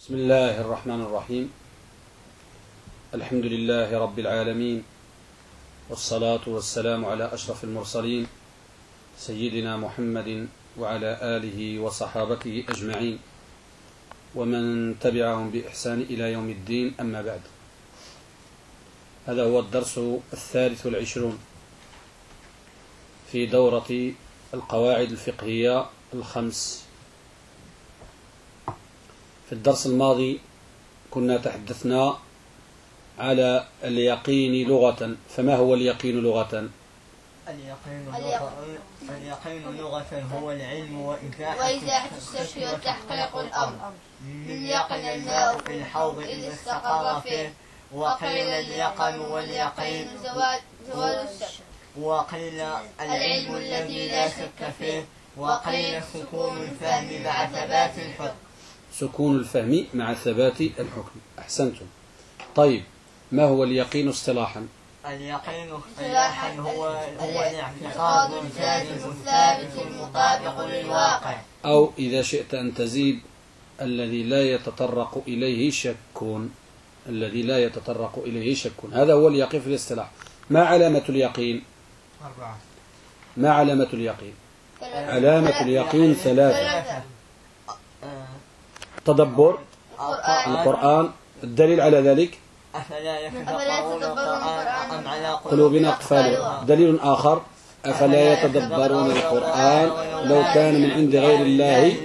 بسم الله الرحمن الرحيم. الحمد لله رب العالمين، والصلاة والسلام على أشرف المرسلين سيدنا محمد وعلى آله وصحابته أجمعين ومن تبعهم بإحسان إلى يوم الدين، أما بعد. هذا هو الدرس 23 في دورة القواعد الفقهية الخمس. في الدرس الماضي كنا تحدثنا على اليقين لغة. فما هو اليقين لغة؟ اليقين لغة هو العلم وإزاحة الشك وتحقيق الأمر. من يقن الماء في الحوض إذا استقر فيه، وقيل اليقن واليقين زوال الشك، وقيل العلم الذي لا شك فيه، وقيل سكون الفهم مع ثبات الحكم. سكون الفهم مع ثبات الحكم. أحسنتم. طيب، ما هو اليقين اصطلاحا؟ اليقين اصطلاحا هو الاعتقاد الجازم الثابت المطابق للواقع، أو إذا شئت أن تزيد الذي لا يتطرق إليه شك. الذي لا يتطرق إليه شك، هذا هو اليقين في الاصطلاح. ما علامة اليقين؟ 4. ما علامة اليقين؟ علامة اليقين 3: تدبر القرآن. الدليل على ذلك: أفلا يتدبرون القرآن أم على قلوبنا أقفالها. دليل آخر: أفلا يتدبرون القرآن لو كان من عند غير الله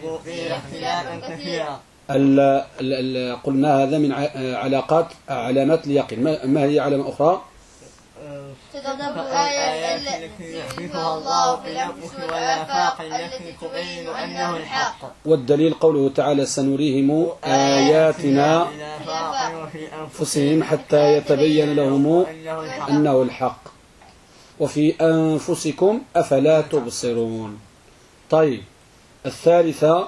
قلنا هذا من علامات اليقين. ما هي علامة أخرى؟ تدبر الآيات التي يحدثها الله في الأنفس والآفاق التي تبين أنه الحق. والدليل قوله تعالى: سنريهم آياتنا في أنفسهم حتى يتبين لهم أنه الحق، وفي أنفسكم أفلا تبصرون. طيب، الثالثة: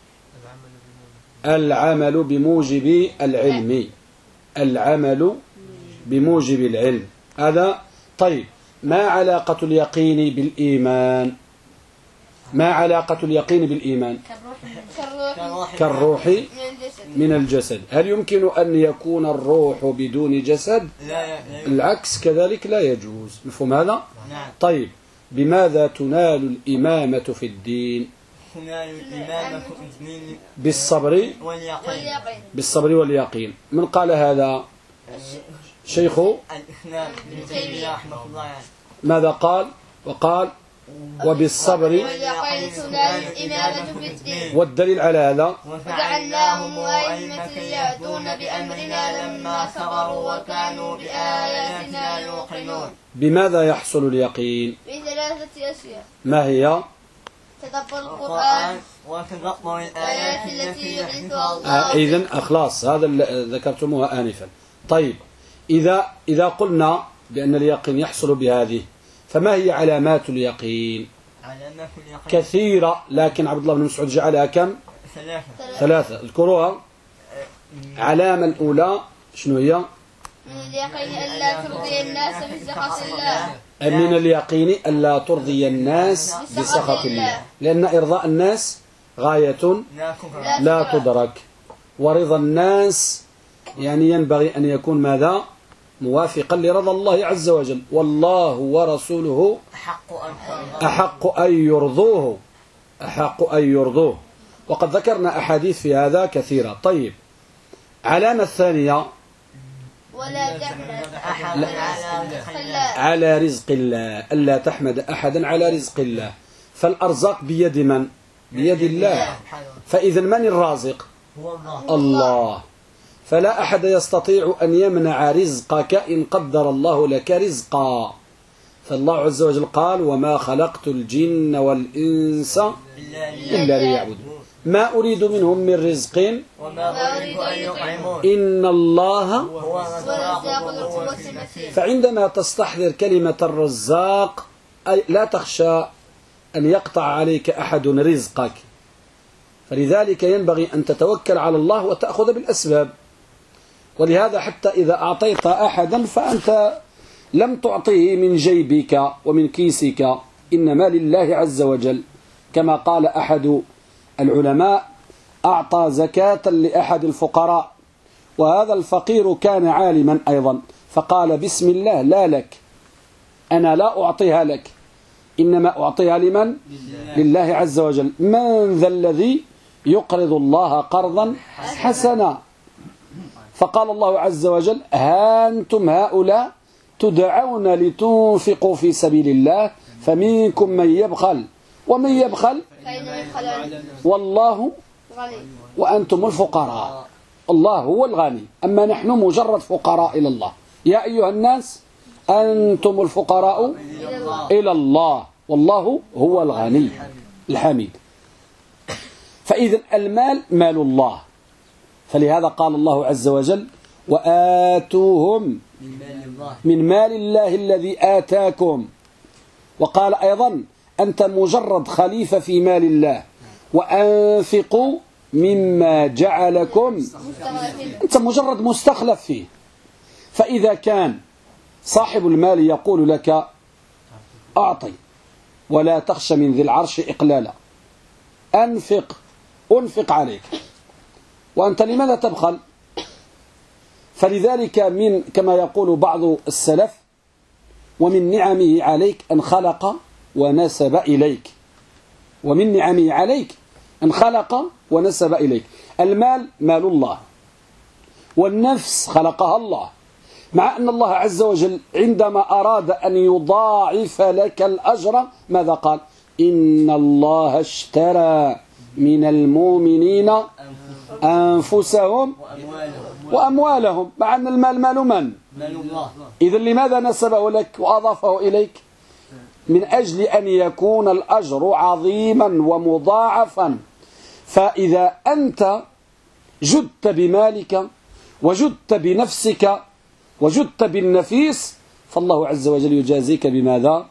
العمل بموجب العلم. العمل بموجب العلم، هذا. طيب، ما علاقة اليقين بالإيمان؟ ما علاقة اليقين بالإيمان؟ كالروح من الجسد. هل يمكن أن يكون الروح بدون جسد؟ العكس كذلك لا يجوز. مفهوم هذا؟ طيب، بماذا تنال الإمامة في الدين؟ بالصبر واليقين. من قال هذا؟ شيخ الإسلام رحمه الله. ماذا قال؟ وقال: وبالصبر واليقين تنال الإمامة في الدين. والدليل على هذا: وجعلناهم أئمة يهدون بأمرنا لما صبروا وكانوا بآياتنا يوقنون. بماذا يحصل اليقين؟ بثلاثة أشياء. ما هي؟ تدبر القرآن وتدبر الآيات التي يحدثها الله. إذن خلاص، هذا ذكرتموها آنفا. طيب، إذا قلنا بأن اليقين يحصل بهذه، فما هي علامات اليقين؟ علامات اليقين كثيرة، لكن عبد الله بن مسعود جعلها كم؟ 3. اذكروها. علامة الأولى شنو هي؟ من اليقين ألا ترضي الناس بسخط الله. من اليقين ألا ترضي الناس بسخط الله، لأن إرضاء الناس غاية لا تدرك، ورضا الناس يعني ينبغي أن يكون ماذا؟ موافقا لرضا الله عز وجل. والله ورسوله أحق أن يرضوه. أحق أن يرضوه. وقد ذكرنا أحاديث في هذا كثيرة. طيب، علامة الثانية: ولا تحمد أحدا على رزق الله. ألا تحمد أحدا على رزق الله. فالأرزاق بيد من؟ بيد الله. فإذا من الرازق؟ الله. فلا أحد يستطيع أن يمنع رزقك إن قدر الله لك رزقا. فالله عز وجل قال: وما خلقت الجن والإنس إلا ليعبدون ما أريد منهم من رزق وما أريد أن يطعمون إن الله هو الرزاق ذو القوة المتين. فعندما تستحضر كلمة الرزاق أي لا تخشى أن يقطع عليك أحد رزقك، فلذلك ينبغي أن تتوكل على الله وتأخذ بالأسباب. ولهذا حتى إذا أعطيت أحدا فأنت لم تعطيه من جيبك ومن كيسك، إنما لله عز وجل. كما قال أحد العلماء: أعطى زكاة لأحد الفقراء، وهذا الفقير كان عالما أيضا، فقال بسم الله لا لك، أنا لا أعطيها لك، إنما أعطيها لمن؟ لله عز وجل. من ذا الذي يقرض الله قرضا حسنا؟ فقال الله عز وجل ها أنتم هؤلاء تدعون لتنفقوا في سبيل الله فمنكم من يبخل ومن يبخل والله وأنتم الفقراء. الله هو الغني، أما نحن مجرد فقراء إلى الله. يا أيها الناس أنتم الفقراء إلى الله والله هو الغني الحميد. فإذا المال مال الله، فلهذا قال الله عز وجل وآتوهم من مال الله الذي آتاكم. وقال أيضا أنت مجرد خليفة في مال الله، وأنفقوا مما جعلكم، أنت مجرد مستخلف فيه. فإذا كان صاحب المال يقول لك أعطي ولا تخش من ذي العرش إقلالا، أنفق عليك، وأنت لماذا تبخل؟ فلذلك من كما يقول بعض السلف ومن نعمه عليك أن خلق ونسب إليك، ومن نعمه عليك أن خلق ونسب إليك. المال مال الله، والنفس خلقها الله، مع أن الله عز وجل عندما أراد أن يضاعف لك الأجر ماذا قال؟ إن الله اشترى من المؤمنين أنفسهم وأموالهم، مع أن المال مال من؟ إذا لماذا نسبه لك وأضافه إليك؟ من أجل أن يكون الأجر عظيما ومضاعفا. فإذا أنت جدت بمالك وجدت بنفسك وجدت بالنفيس فالله عز وجل يجازيك بماذا؟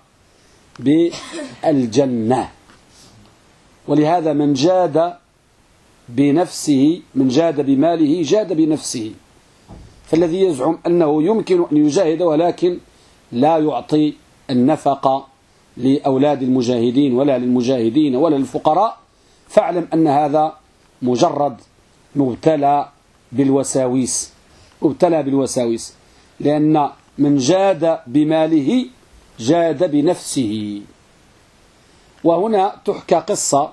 بالجنة. ولهذا من جاد بنفسه، من جاد بماله جاد بنفسه. فالذي يزعم أنه يمكن أن يجاهد ولكن لا يعطي النفقة لأولاد المجاهدين ولا للمجاهدين ولا للفقراء، فاعلم أن هذا مجرد مبتلى بالوساويس، مبتلى بالوساويس، لأن من جاد بماله جاد بنفسه. وهنا تحكى قصة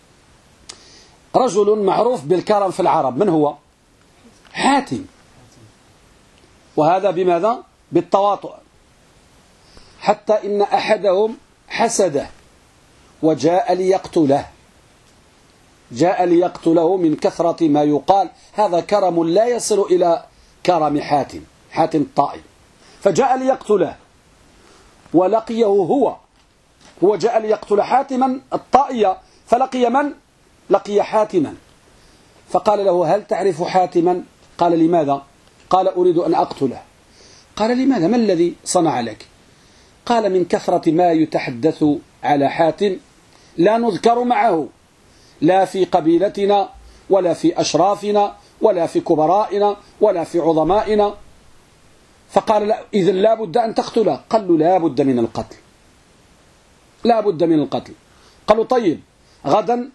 رجل معروف بالكرم في العرب، من هو؟ حاتم. وهذا بماذا؟ بالتواطؤ، حتى إن أحدهم حسده وجاء ليقتله، جاء ليقتله من كثرة ما يقال هذا كرم لا يصل إلى كرم حاتم الطائي، فجاء ليقتله ولقيه هو جاء ليقتل حاتما الطائي، فلقي من؟ لقي حاتما، فقال له هل تعرف حاتما؟ قال لماذا؟ قال أريد أن أقتله. قال لماذا؟ ما الذي صنع لك؟ قال من كثرة ما يتحدث على حاتم لا نذكر معه لا في قبيلتنا ولا في أشرافنا ولا في كبرائنا ولا في عظمائنا. فقال لا إذن لا بد أن تقتله. قال له لا بد من القتل، لا بد من القتل. قالوا طيب غدا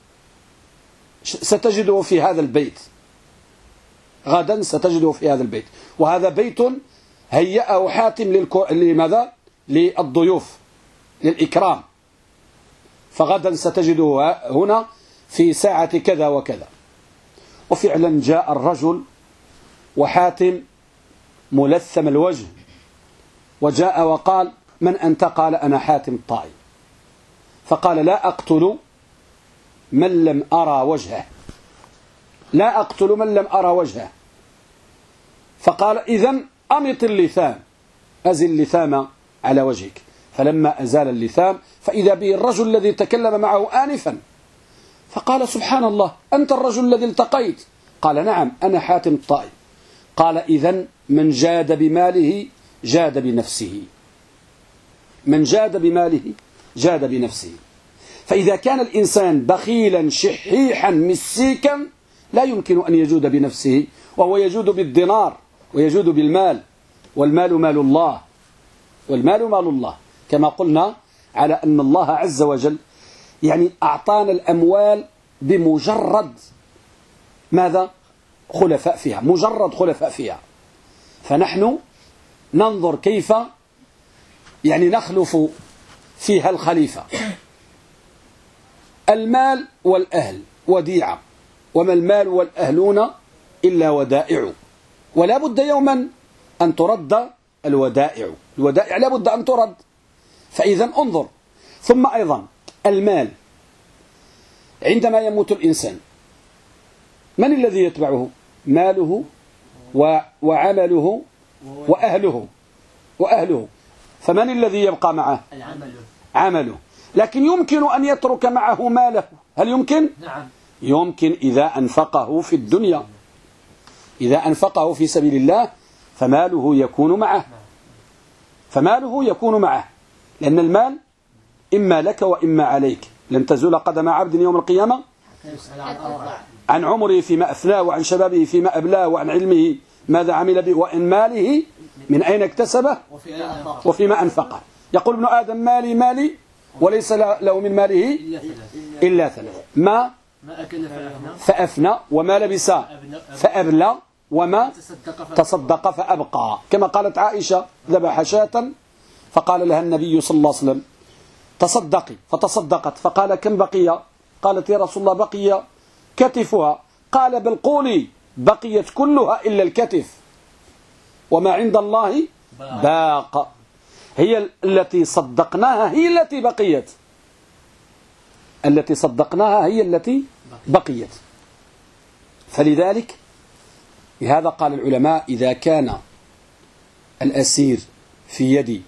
ستجده في هذا البيت، غدا ستجده في هذا البيت، وهذا بيت هيأه حاتم لماذا؟ للضيوف، للإكرام، فغدا ستجده هنا في ساعة كذا وكذا. وفعلا جاء الرجل وحاتم ملثم الوجه، وجاء وقال من أنت؟ قال أنا حاتم الطائي. فقال لا أقتل من لم أرى وجهه، لا أقتل من لم أرى وجهه. فقال إذن أمط اللثام، أزل اللثام على وجهك. فلما أزال اللثام فإذا به الرجل الذي تكلم معه آنفا، فقال سبحان الله أنت الرجل الذي التقيت؟ قال نعم أنا حاتم الطائي. قال إذن من جاد بماله جاد بنفسه، من جاد بماله جاد بنفسه. فإذا كان الإنسان بخيلا شحيحا مسيكا لا يمكن أن يجود بنفسه، وهو يجود بالدينار ويجود بالمال، والمال مال الله، والمال مال الله، كما قلنا على أن الله عز وجل يعني أعطانا الأموال بمجرد ماذا؟ خلفاء فيها، مجرد خلفاء فيها. فنحن ننظر كيف يعني نخلف فيها الخليفة. المال والأهل وديعة، وما المال والأهلون إلا ودائع، ولا بد يوما أن ترد الودائع. الودائع لا بد أن ترد. فإذا انظر. ثم أيضا المال، عندما يموت الإنسان من الذي يتبعه؟ ماله وعمله وأهله. فمن الذي يبقى معه؟ عمله. لكن يمكن أن يترك معه ماله. هل يمكن؟ نعم. يمكن إذا أنفقه في الدنيا، إذا أنفقه في سبيل الله فماله يكون معه، لأن المال إما لك وإما عليك. لن تزول قدم عبد يوم القيامة عن عمره فيما أفناه، وعن شبابه فيما أبلاه، وعن علمه ماذا عمل به، وعن ماله من أين اكتسبه وفيما أنفقه. يقول ابن آدم مالي مالي وليس له من ماله إلا ثلاث: ما أكل فأفنى، وما لبس فأبلى، وما تصدق فأبقى. كما قالت عائشة: ذبح شاة فقال لها النبي صلى الله عليه وسلم: تصدقي، فتصدقت، فقال: كم بقي؟ قالت: يا رسول الله بقي كتفها. قال: بل قولي بقيت كلها إلا الكتف، وما عند الله باق. هي التي صدقناها هي التي بقيت، التي صدقناها هي التي بقيت. فلذلك لهذا قال العلماء: إذا كان الأسير في يد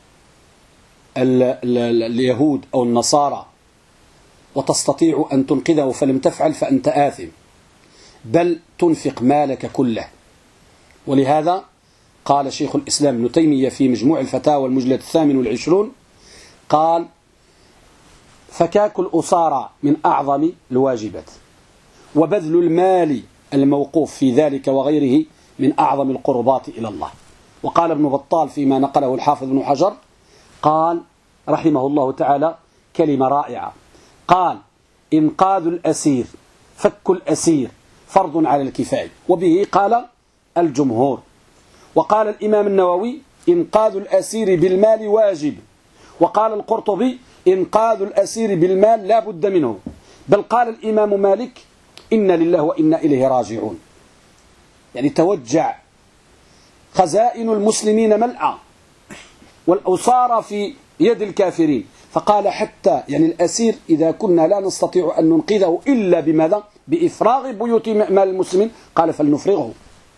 اليهود أو النصارى وتستطيع أن تنقذه فلم تفعل فأنت آثم، بل تنفق مالك كله. ولهذا قال شيخ الإسلام ابن تيمية في مجموع الفتاوى المجلد 28 قال: فكاك الأسارى من أعظم الواجبات، وبذل المال الموقوف في ذلك وغيره من أعظم القربات إلى الله. وقال ابن بطال فيما نقله الحافظ ابن حجر قال رحمه الله تعالى كلمة رائعة، قال: إنقاذ الأسير، فك الأسير فرض على الكفاية، وبه قال الجمهور. وقال الإمام النووي: إنقاذ الأسير بالمال واجب. وقال القرطبي: إنقاذ الأسير بالمال لا بد منه. بل قال الإمام مالك: إن لله وإنا إليه راجعون. يعني توجع خزائن المسلمين ملأى والأسارى في يد الكافرين. فقال: حتى يعني الأسير إذا كنا لا نستطيع أن ننقذه إلا بماذا؟ بإفراغ بيوت مال المسلمين، قال: فلنفرغه.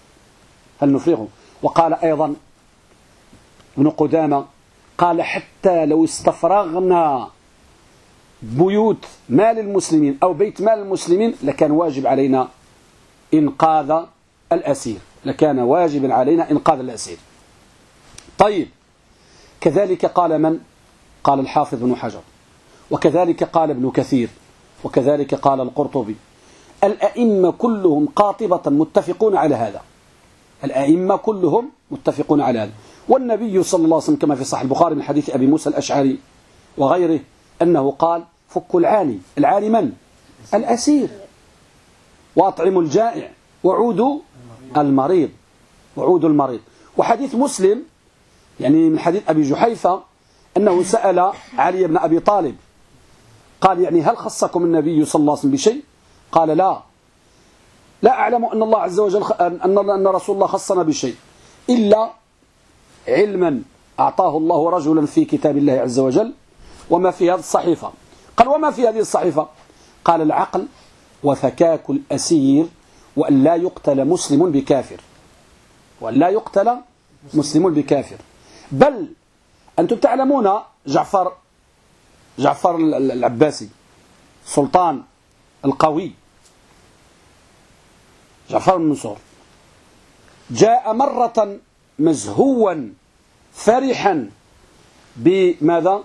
وقال أيضا ابن قدامة قال: حتى لو استفرغنا بيوت مال المسلمين أو بيت مال المسلمين لكان واجب علينا إنقاذ الأسير، لكان واجب علينا إنقاذ الأسير. طيب، كذلك قال من؟ قال الحافظ بن حجر، وكذلك قال ابن كثير، وكذلك قال القرطبي. الأئمة كلهم قاطبة متفقون على هذا، الأئمة كلهم متفقون على هذا. والنبي صلى الله عليه وسلم كما في صحيح البخاري من حديث أبي موسى الأشعري وغيره أنه قال: فكوا العاني. العاني من؟ الأسير. وأطعموا الجائع وعودوا المريض. وحديث مسلم يعني من حديث أبي جحيفة أنه سأل علي بن أبي طالب قال: يعني هل خصكم النبي صلى الله عليه وسلم بشيء؟ قال: لا أعلم أن الله عز وجل أن رسول الله خصنا بشيء إلا علما أعطاه الله رجلا في كتاب الله عز وجل وما في هذه الصحيفة. قال: وما في هذه الصحيفة؟ قال: العقل وفكاك الأسير وأن لا يقتل مسلم بكافر. بل أنتم تعلمون جعفر العباسي سلطان القوي، جعفر بن منصور، جاء مرة مزهوا فرحا بماذا؟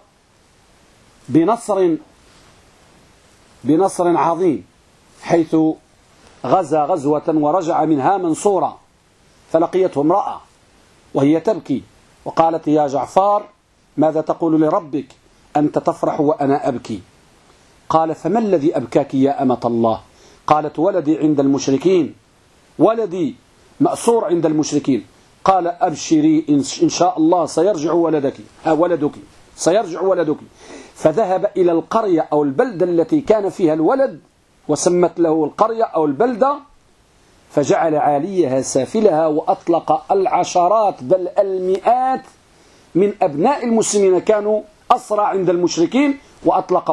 بنصر عظيم، حيث غزا غزوة ورجع منها منصورا، فلقيته امرأة وهي تبكي وقالت: يا جعفر ماذا تقول لربك؟ أنت تفرح وأنا أبكي. قال: فما الذي أبكاك يا أمة الله؟ قالت ولدي عند المشركين، ولدي مأسور عند المشركين. قال أبشري إن شاء الله سيرجع ولدك سيرجع ولدك. فذهب إلى القرية أو البلدة التي كان فيها الولد، وسمت له القرية أو البلدة، فجعل عاليها سافلها، وأطلق العشرات بل المئات من أبناء المسلمين كانوا أسرى عند المشركين، وأطلق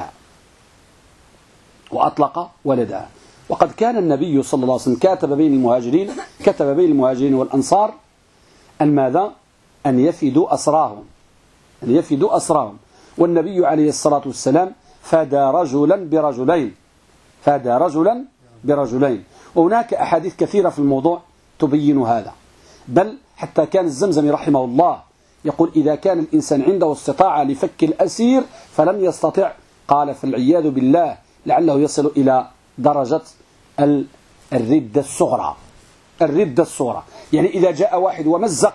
ولدها. وقد كان النبي صلى الله عليه وسلم كتب بين المهاجرين والأنصار أن ماذا؟ أن يفدوا أسراهم. والنبي عليه الصلاة والسلام فدى رجلا برجلين. وهناك أحاديث كثيرة في الموضوع تبين هذا، بل حتى كان الزمزمي رحمه الله يقول إذا كان الإنسان عنده استطاعة لفك الأسير فلم يستطع، قال فالعياذ بالله لعله يصل إلى درجة الردة الصغرى. يعني إذا جاء واحد ومزق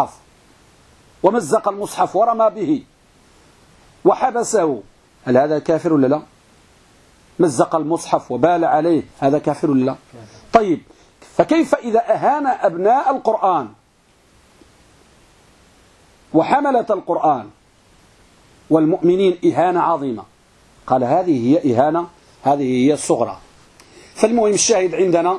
المصحف ورمى به وحبسه، هل هذا كافر ولا لا؟ مزق المصحف وبال عليه، هذا كافر ولا لا؟ طيب، فكيف إذا أهان أبناء القرآن وحملة القرآن والمؤمنين إهانة عظيمة؟ قال هذه هي إهانة، هذه هي الصغرى. فالمهم الشاهد عندنا،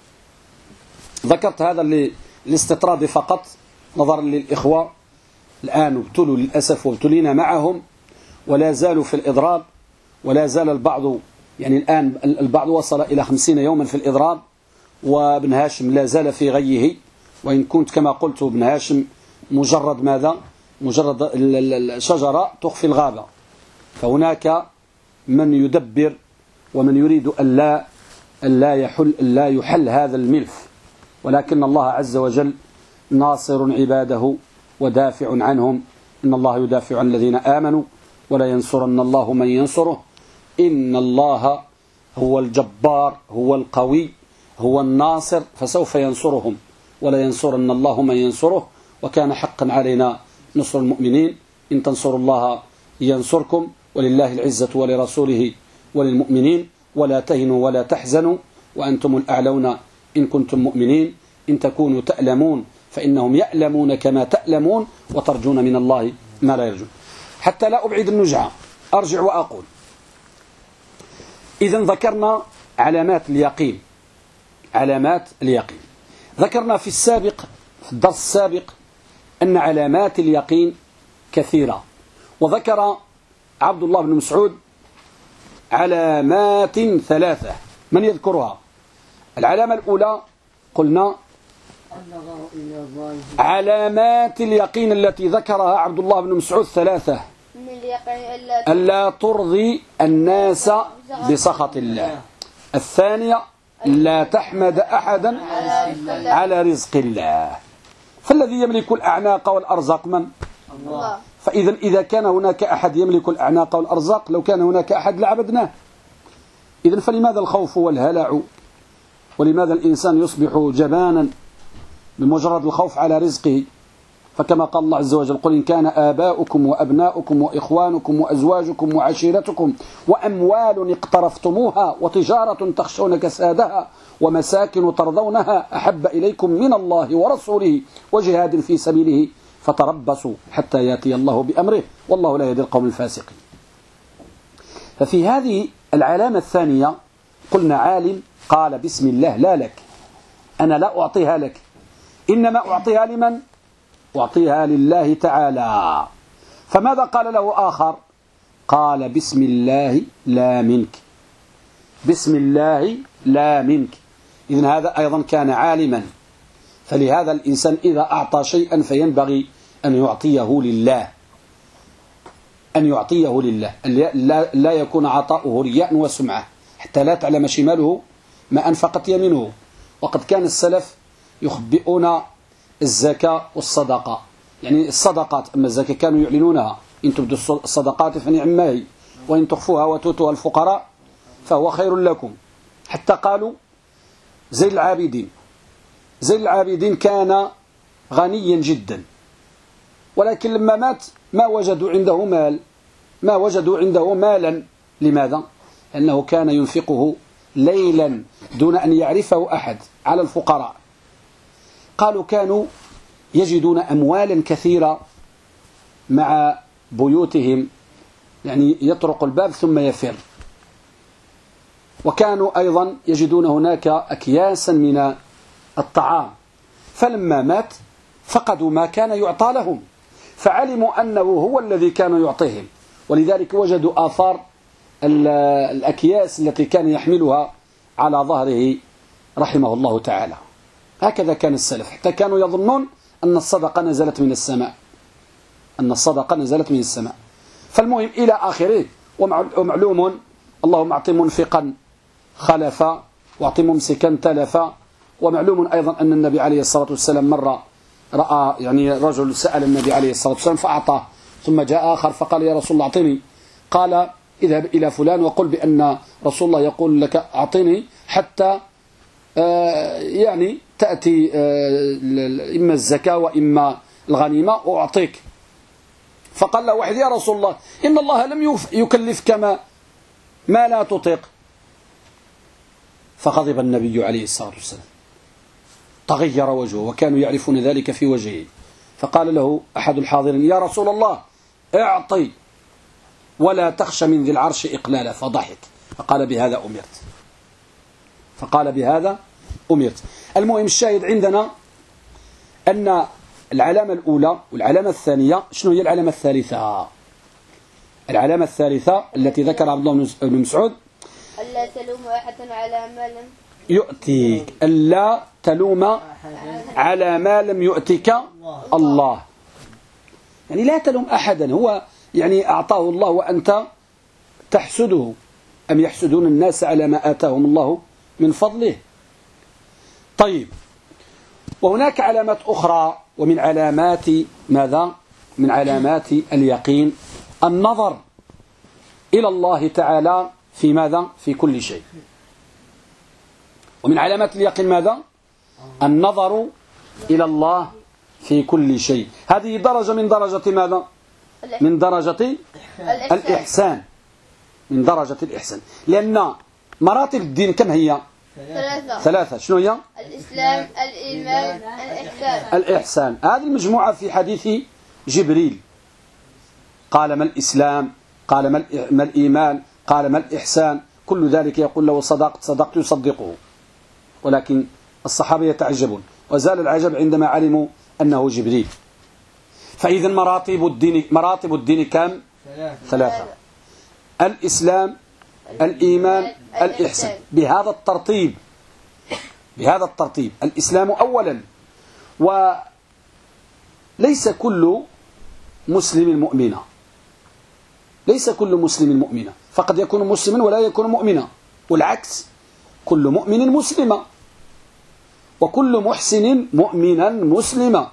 ذكرت هذا للاستطراد فقط نظرا للإخوة الآن ابتلوا للأسف وابتلينا معهم ولا زالوا في الإضراب، ولا زال البعض، يعني الآن البعض وصل إلى 50 يوما في الإضراب، وابن هاشم لا زال في غيه، وإن كنت كما قلت ابن هاشم مجرد ماذا؟ مجرد الشجرة تخفي الغابة. فهناك من يدبر ومن يريد أن لا يحل هذا الملف، ولكن الله عز وجل ناصر عباده ودافع عنهم. إن الله يدافع عن الذين آمنوا ولا ينصرن الله من ينصره. إن الله هو الجبار، هو القوي، هو الناصر، فسوف ينصرهم ولا ينصرن الله من ينصره، وكان حقا علينا نصر المؤمنين. إن تنصروا الله ينصركم، ولله العزة ولرسوله وللمؤمنين، ولا تهنوا ولا تحزنوا وأنتم الأعلون إن كنتم مؤمنين. إن تكونوا تألمون فإنهم يألمون كما تألمون، وترجون من الله ما لا يرجون. حتى لا أبعد النجعة أرجع وأقول إذن ذكرنا علامات اليقين. ذكرنا في الدرس السابق أن علامات اليقين كثيرة، وذكر عبد الله بن مسعود علامات 3. من يذكرها؟ العلامة الأولى قلنا علامات اليقين التي ذكرها عبد الله بن مسعود 3: ألا ترضي الناس بسخط الله. الثانية لا تحمد أحدا على رزق الله. فالذي يملك الأعناق والأرزاق من؟ الله. فإذا كان هناك أحد يملك الأعناق والأرزاق، لو كان هناك أحد لعبدناه. إذن فلماذا الخوف والهلع؟ ولماذا الإنسان يصبح جبانا بمجرد الخوف على رزقه؟ فكما قال الله عز وجل: قل إن كان آباؤكم وأبناؤكم وإخوانكم وأزواجكم وعشيرتكم وأموال اقترفتموها وتجارة تخشون كسادها ومساكن ترضونها أحب إليكم من الله ورسوله وجهاد في سبيله فتربصوا حتى يأتي الله بأمره والله لا يهدي القوم الفاسقين. ففي هذه العلامة الثانية قلنا عالم قال: بسم الله لا لك، أنا لا أعطيها لك، إنما أعطيها لمن؟ أعطيها لله تعالى. فماذا قال له آخر؟ قال: بسم الله لا منك، بسم الله لا منك. إذن هذا أيضا كان عالما. فلهذا الإنسان إذا أعطى شيئا فينبغي أن يعطيه لله، أن يعطيه لله، لا يكون عطاؤه رياء وسمعة حتى لا تعلم شماله ما أنفقت يمينه. وقد كان السلف يخبئون الزكاة والصدقة، يعني الصدقات، أما الزكاة كانوا يعلنونها: إن تبدوا الصدقات فنعم ما هي، وإن تخفوها وتؤتوها الفقراء فهو خير لكم. حتى قالوا زين العابدين كان غنيا جدا، ولكن لما مات ما وجدوا عنده مالا. لماذا؟ لأنه كان ينفقه ليلا دون أن يعرفه أحد على الفقراء. قالوا كانوا يجدون أموالا كثيرة مع بيوتهم، يعني يطرق الباب ثم يفر. وكانوا أيضا يجدون هناك أكياسا من الطعام، فلما مات فقدوا ما كان يعطى لهم، فعلموا أنه هو الذي كان يعطيهم، ولذلك وجدوا آثار الأكياس التي كان يحملها على ظهره رحمه الله تعالى. هكذا كان السلف، حتى كانوا يظنون أن الصدقة نزلت من السماء، أن الصدقة نزلت من السماء. فالمهم إلى آخره. ومعلوم اللهم أعط منفقا خلفا واعط ممسكا تلفا. ومعلوم أيضا أن النبي عليه الصلاة والسلام مرة رأى يعني رجل سأل النبي عليه الصلاة والسلام فأعطاه، ثم جاء آخر فقال يا رسول الله أعطني، قال اذهب إلى فلان وقل بأن رسول الله يقول لك أعطني حتى يعني تأتي إما الزكاة وإما الغنيمة وأعطيك. فقال له واحد يا رسول الله إن الله لم يكلفك ما لا تطيق. فغضب النبي عليه الصلاة والسلام، تغير وجهه وكانوا يعرفون ذلك في وجهه. فقال له أحد الحاضرين يا رسول الله اعطي ولا تخشى من ذي العرش إقلالا. فضحك فقال بهذا أمرت، فقال بهذا أمرت. المهم الشاهد عندنا أن العلامة الأولى والعلامة الثانية. شنو هي العلامة الثالثة؟ العلامة الثالثة التي ذكر عبد الله بن مسعود ألا تلوم أحدا على ما لم يؤتيك، ألا تلوم على ما لم يؤتك الله. يعني لا تلوم أحدا، هو يعني أعطاه الله وأنت تحسده. أم يحسدون الناس على ما آتاهم الله من فضله. طيب، وهناك علامات أخرى، ومن علامات ماذا؟ من علامات اليقين النظر إلى الله تعالى في ماذا؟ في كل شيء. ومن علامات اليقين ماذا؟ النظر إلى الله في كل شيء. هذه درجة من درجة ماذا؟ من درجة الإحسان، من درجة الإحسان. لأن مراتب الدين كم هي؟ ثلاثة. شنو هي؟ الإسلام، الإيمان، الإحسان. هذه المجموعة في حديث جبريل قال ما الإسلام، قال ما الإيمان، قال ما الإحسان. كل ذلك يقول له صدقت يصدقه. ولكن الصحابة يتعجبون، وزال العجب عندما علموا أنه جبريل. فإذا مراتب الدين كم؟ ثلاثة: الإسلام، الإيمان، الإحسان. بهذا الترتيب. الإسلام أولا. وليس كل مسلم مؤمنا، ليس كل مسلم مؤمنا، فقد يكون مسلما ولا يكون مؤمنا، والعكس، كل مؤمن مسلما وكل محسن مؤمنا مسلما.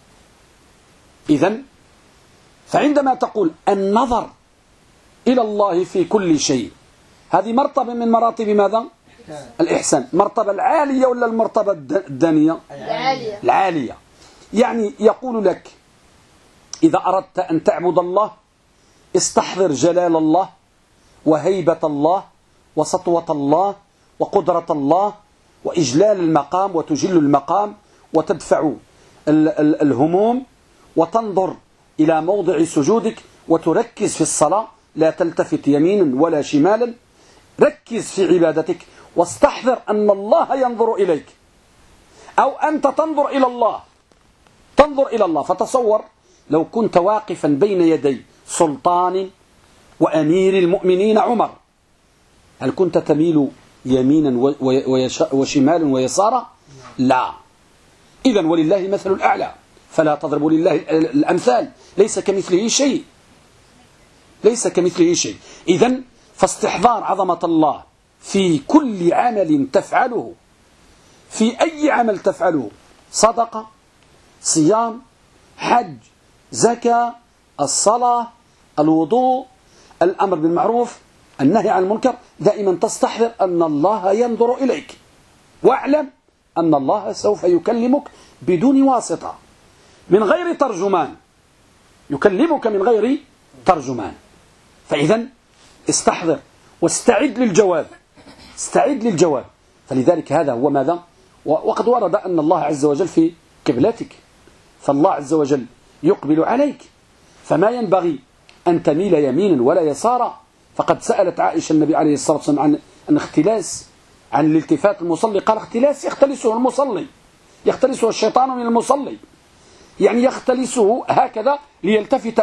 إذن فعندما تقول النظر إلى الله في كل شيء، هذه مرتبة من مراتب ماذا؟ الإحسان. مرتبة العالية ولا المرتبة الدانية؟ العالية. يعني يقول لك إذا أردت أن تعبد الله استحضر جلال الله وهيبة الله وسطوة الله وقدرة الله وإجلال المقام وتجل المقام وتدفع الهموم، وتنظر إلى موضع سجودك وتركز في الصلاة، لا تلتفت يمينا ولا شمالا، ركز في عبادتك واستحضر أن الله ينظر إليك أو أنت تنظر إلى الله. فتصور لو كنت واقفا بين يدي سلطان وأمير المؤمنين عمر، هل كنت تميل يمينا وشمالا ويسارا؟ لا. إذن ولله المثل الأعلى، فلا تضربوا لله الأمثال، ليس كمثله شيء. إذن فاستحضار عظمة الله في كل عمل تفعله، في أي عمل تفعله، صدقة، صيام، حج، زكاة، الصلاة، الوضوء، الأمر بالمعروف، النهي عن المنكر، دائما تستحضر أن الله ينظر إليك، واعلم أن الله سوف يكلمك بدون واسطة، من غير ترجمان، يكلمك من غير ترجمان. فإذا استحضر واستعد للجواب استعد للجواب. فلذلك هذا هو ماذا؟ وقد ورد أن الله عز وجل في قبلتك، فالله عز وجل يقبل عليك، فما ينبغي أن تميل يمينا ولا يسارا. فقد سألت عائشة النبي عليه الصلاة والسلام عن اختلاس، عن الالتفات المصلي، قال اختلاس يختلسه المصلي، يختلسه الشيطان من المصلي، يعني يختلسه هكذا ليلتفت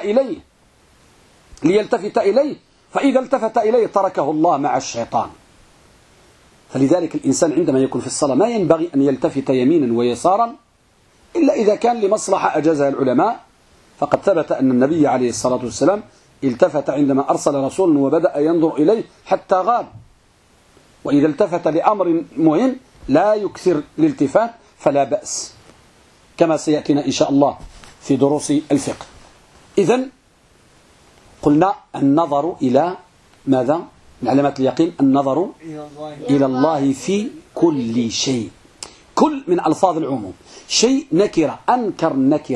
إليه، فإذا التفت إليه تركه الله مع الشيطان. فلذلك الإنسان عندما يكون في الصلاة ما ينبغي أن يلتفت يمينا ويسارا إلا إذا كان لمصلحة أجازها العلماء. فقد ثبت أن النبي عليه الصلاة والسلام التفت عندما أرسل رسولا وبدأ ينظر إليه حتى غاب. وإذا التفت لأمر مهم لا يكثر الالتفات فلا بأس، كما سيأتينا إن شاء الله في دروس الفقه. إذن قلنا النظر إلى ماذا؟ من علامات اليقين النظر إلى الله في كل شيء. كل من ألفاظ العموم، شيء نكرة، أنكر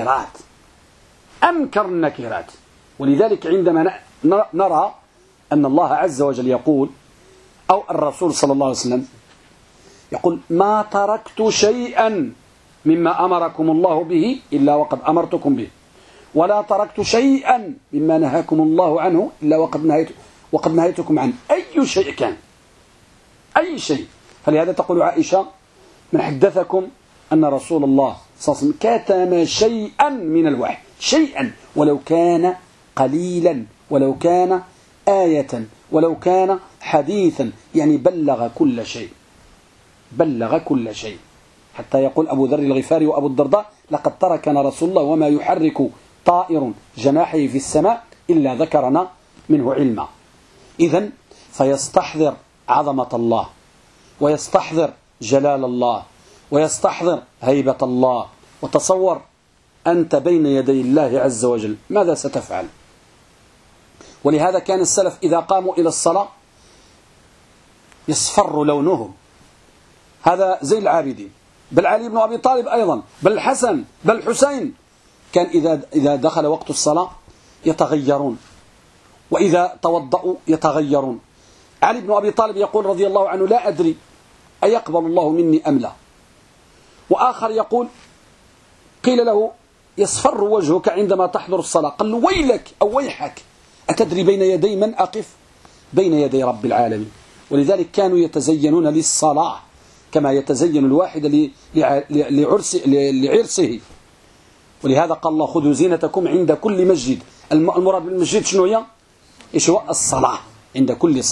النكرات. ولذلك عندما نرى أن الله عز وجل يقول، أو الرسول صلى الله عليه وسلم يقول ما تركت شيئا مما أمركم الله به إلا وقد أمرتكم به، ولا تركت شيئا مما نهاكم الله عنه إلا وقد نهيتكم عنه. أي شيء كان، أي شيء. فلهذا تقول عائشة من حدثكم أن رسول الله صلى الله عليه وسلم كتم شيئا من الوحي، شيئا ولو كان قليلا، ولو كان آية، ولو كان حديثا، يعني بلغ كل شيء. حتى يقول أبو ذر الغفاري وأبو الدرداء لقد تركنا رسول الله وما يحرك طائر جناحه في السماء إلا ذكرنا منه علما. إذن فيستحضر عظمة الله، ويستحضر جلال الله، ويستحضر هيبة الله. وتصور أنت بين يدي الله عز وجل ماذا ستفعل؟ ولهذا كان السلف إذا قاموا إلى الصلاة يصفر لونهم. هذا زي العابدين، بل علي بن أبي طالب أيضا، بل الحسن، بل الحسين، كان إذا دخل وقت الصلاة يتغيرون، وإذا توضأوا يتغيرون. علي بن أبي طالب يقول رضي الله عنه لا أدري أيقبل الله مني أم لا. وآخر يقول قيل له يصفر وجهك عندما تحضر الصلاة، قال له ويلك أو ويحك، أتدري بين يدي من أقف؟ بين يدي رب العالمين. ولذلك كانوا يتزينون للصلاة كما يتزين الواحد لعرسه. ولهذا قال الله خذوا زينتكم عند كل مسجد. المراد بالمسجد شنو هي؟ إيش هو؟ الصلاة، عند كل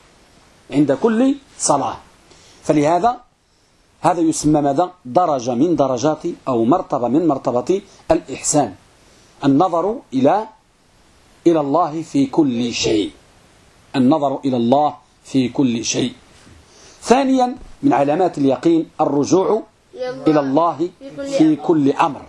صلاة. فلهذا هذا يسمى ماذا؟ درجة من درجات أو مرتبة من مرتبة الإحسان، النظر إلى الله في كل شيء، النظر إلى الله في كل شيء. ثانيا من علامات اليقين الرجوع إلى الله في كل أمر،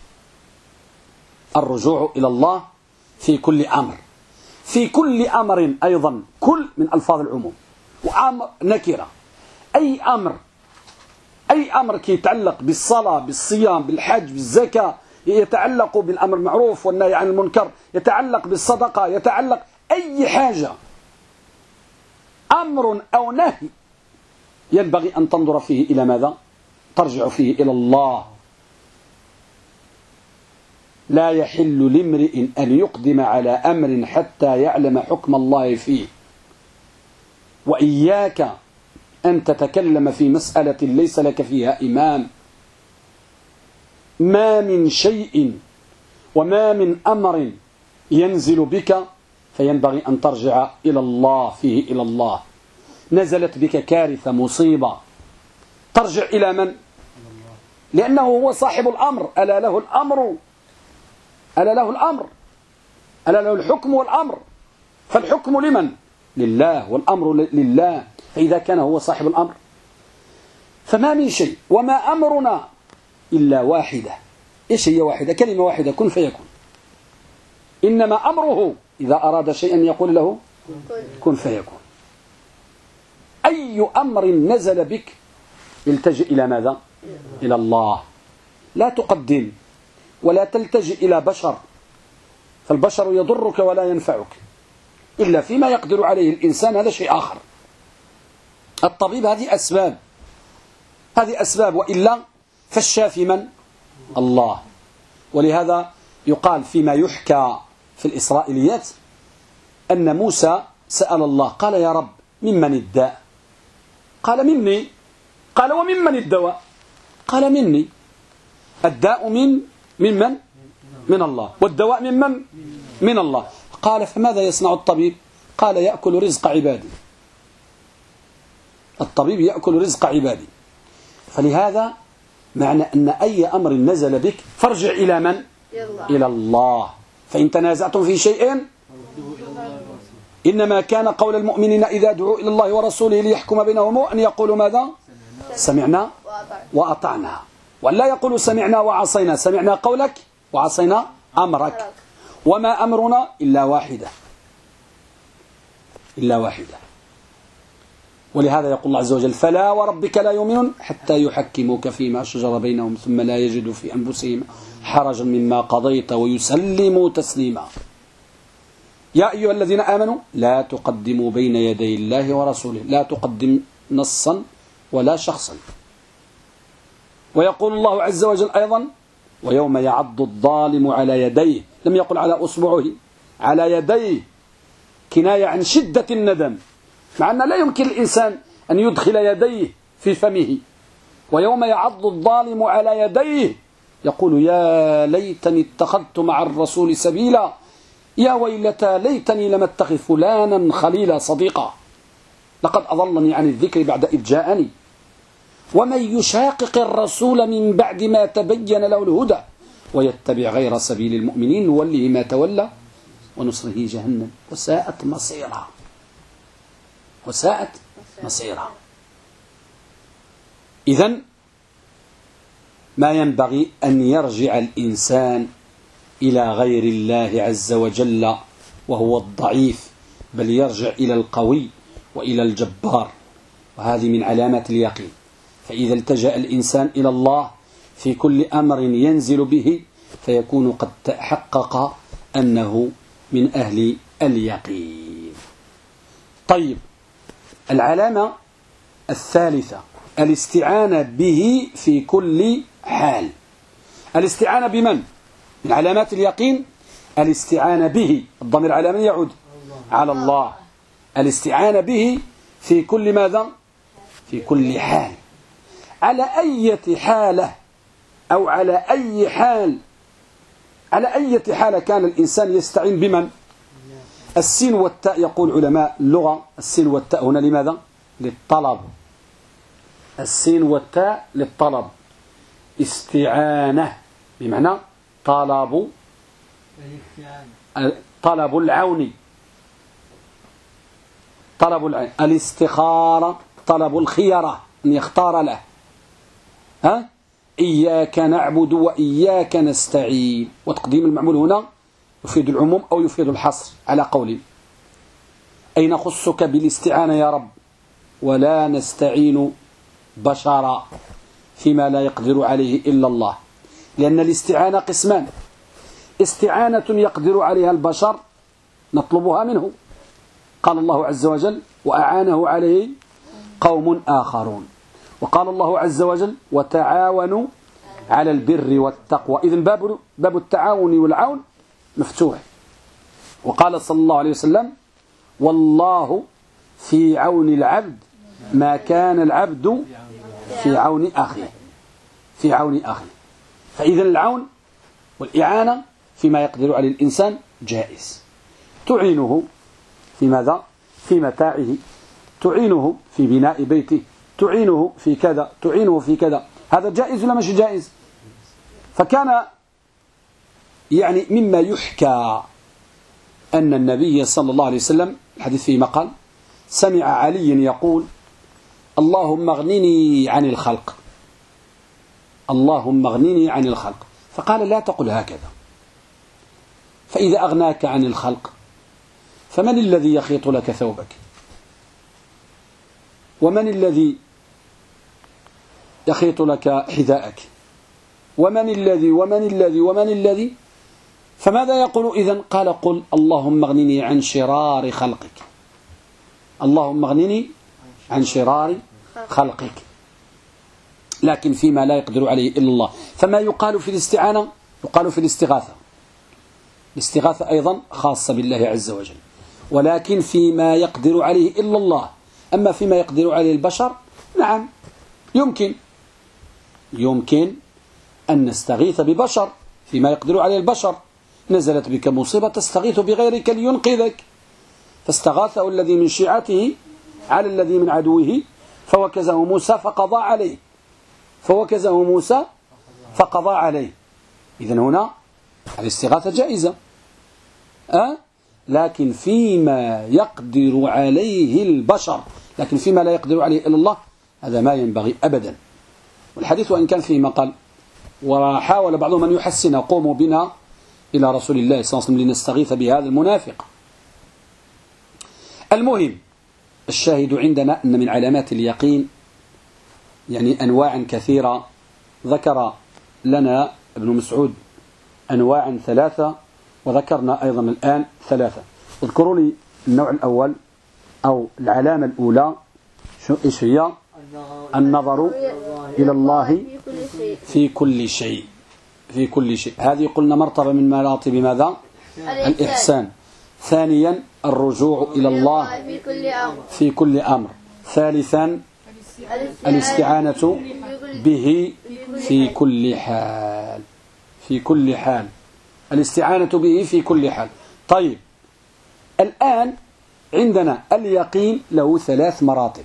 الرجوع إلى الله في كل أمر. في كل أمر أيضا، كل من ألفاظ العموم، وأمر نكرة. أي أمر يتعلق بالصلاة، بالصيام، بالحج، بالزكاة، يتعلق بالأمر المعروف والنهي عن المنكر، يتعلق بالصدقة، يتعلق أي حاجة، أمر أو نهي، ينبغي أن تنظر فيه إلى ماذا؟ ترجع فيه إلى الله. لا يحل لامرئ أن يقدم على أمر حتى يعلم حكم الله فيه. وإياك أن تتكلم في مسألة ليس لك فيها إمام. ما من شيء وما من أمر ينزل بك فينبغي أن ترجع إلى الله فيه، إلى الله. نزلت بك كارثة، مصيبة، ترجع إلى من؟ لأنه هو صاحب الأمر. ألا له الأمر، ألا له الأمر، ألا له الحكم والأمر. فالحكم لمن؟ لله، والأمر لله. فإذا كان هو صاحب الأمر فما من شيء وما أمرنا إلا واحدة. إيش هي واحدة؟ كلمة واحدة، كن فيكون. إنما أمره إذا أراد شيئا يقول له كن فيكون. أي أمر نزل بك التجئ إلى ماذا؟ إلى الله. لا تقدم ولا تلتجئ إلى بشر، فالبشر يضرك ولا ينفعك إلا فيما يقدر عليه الإنسان، هذا شيء آخر. الطبيب هذه أسباب وإلا فالشافي من؟ الله. ولهذا يقال فيما يحكى في الإسرائيليات أن موسى سأل الله قال يا رب ممن الداء؟ قال مني. قال وممن الدواء؟ قال مني. الداء ممن؟ من الله. والدواء ممن؟ من الله. قال فماذا يصنع الطبيب؟ قال يأكل رزق عبادي. الطبيب يأكل رزق عبادي. فلهذا معنى أن أي أمر نزل بك فارجع إلى من؟ إلى الله. فإن تنازعتم في شيء إنما كان قول المؤمنين إذا دعوا إلى الله ورسوله ليحكم بينهم أن يقولوا ماذا؟ سمعنا وأطعنا. ولا يقولوا سمعنا وعصينا. سمعنا قولك وعصينا أمرك. وما أمرنا إلا واحدة. ولهذا يقول الله عز وجل فلا وربك لا يؤمنون حتى يحكموك فيما شجر بينهم ثم لا يجدوا في أنفسهم حرجا مما قضيت ويسلموا تسليما. يا أيها الذين آمنوا لا تقدموا بين يدي الله ورسوله. لا تقدم نصا ولا شخصا. ويقول الله عز وجل أيضا ويوم يعض الظالم على يديه. لم يقل على أصبعه، على يديه، كناية عن شدة الندم، مع أن لا يمكن الإنسان أن يدخل يديه في فمه. ويوم يعض الظالم على يديه يقول يا ليتني اتخذت مع الرسول سبيلا يا ويلتى ليتني لم اتخذ فلانا خليلا صديقا لقد أضلني عن الذكر بعد إذ جاءني. ومن يشاقق الرسول من بعد ما تبين له الهدى ويتبع غير سبيل المؤمنين نوله ما تولى ونصره جهنم وساءت مصيرا. إذن ما ينبغي أن يرجع الإنسان إلى غير الله عز وجل وهو الضعيف، بل يرجع إلى القوي وإلى الجبار، وهذه من علامات اليقين. فإذا التجأ الإنسان إلى الله في كل أمر ينزل به فيكون قد تحقق أنه من أهل اليقين. طيب، العلامة الثالثة الاستعانة به في كل حال. الاستعانة بمن؟ من علامات اليقين الاستعانة به. الضمير على من يعود؟ على الله. الاستعانة به في كل ماذا؟ في كل حال. على أي حالة أو على أي حالة كان الإنسان يستعين بمن؟ السين والتاء. يقول علماء اللغة السين والتاء هنا لماذا؟ للطلب. السين والتاء للطلب. استعانة بمعنى طلب العون. الاستخارة طلب الخيرة أن يختار له. إياك نعبد وإياك نستعين. وتقديم المعمول هنا يفيد العموم أو يفيد الحصر على قول. أي نخصك بالاستعانة يا رب ولا نستعين بشرا فيما لا يقدر عليه إلا الله. لأن الاستعانة قسمان: استعانة يقدر عليها البشر نطلبها منه، قال الله عز وجل وأعانه عليه قوم آخرون. وقال الله عز وجل وتعاونوا على البر والتقوى. إذن باب التعاون والعون مفتوح. وقال صلى الله عليه وسلم والله في عون العبد ما كان العبد في عون أخيه. فإذا العون والإعانة فيما يقدر عليه الإنسان جائز. تعينه في ماذا؟ في متاعه، تعينه في بناء بيته، تعينه في كذا، تعينه في كذا. هذا جائز ولا مش جائز؟ فكان يعني مما يحكى أن النبي صلى الله عليه وسلم الحديث فيه مقال سمع علي يقول اللهم اغنني عن الخلق، اللهم اغنني عن الخلق. فقال لا تقل هكذا، فإذا أغناك عن الخلق فمن الذي يخيط لك ثوبك؟ ومن الذي يخيط لك حذاءك؟ ومن الذي فماذا يقول إذن؟ قال قل اللهم اغنني عن شرار خلقك، اللهم اغنني عن شرار خلقك، لكن فيما لا يقدر عليه إلا الله. فما يقال في الاستعانة يقال في الاستغاثة. الاستغاثة أيضا خاصة بالله عز وجل، ولكن فيما يقدر عليه إلا الله. أما فيما يقدر عليه البشر نعم يمكن أن نستغيث ببشر فيما يقدر عليه البشر. نزلت بك مصيبة تستغيث بغيرك لينقذك، فاستغاثه الذي من شيعته على الذي من عدوه فوكزه موسى فقضى عليه. إذن هنا الاستغاثة جائزة، لكن فيما يقدر عليه البشر، لكن فيما لا يقدر عليه إلا الله هذا ما ينبغي أبدا. والحديث وإن كان فيه مقال، وحاول بعضهم أن يحسن، قوموا بنا إلى رسول الله صلى الله عليه وسلم لنستغيث بهذا المنافق. المهم الشاهد عندنا أن من علامات اليقين يعني أنواع كثيرة، ذكر لنا ابن مسعود أنواع 3 وذكرنا أيضا الآن 3. اذكروا لي النوع الأول أو العلامة الأولى إيش هي؟ النظر إلى الله في كل شيء. هذه قلنا مرتبة من مراتب ماذا؟ الإحسان. ثانيا الرجوع إلى الله في كل أمر. ثالثا الاستعانة به في كل حال. الاستعانة به في كل حال. طيب الآن عندنا اليقين له 3 مراتب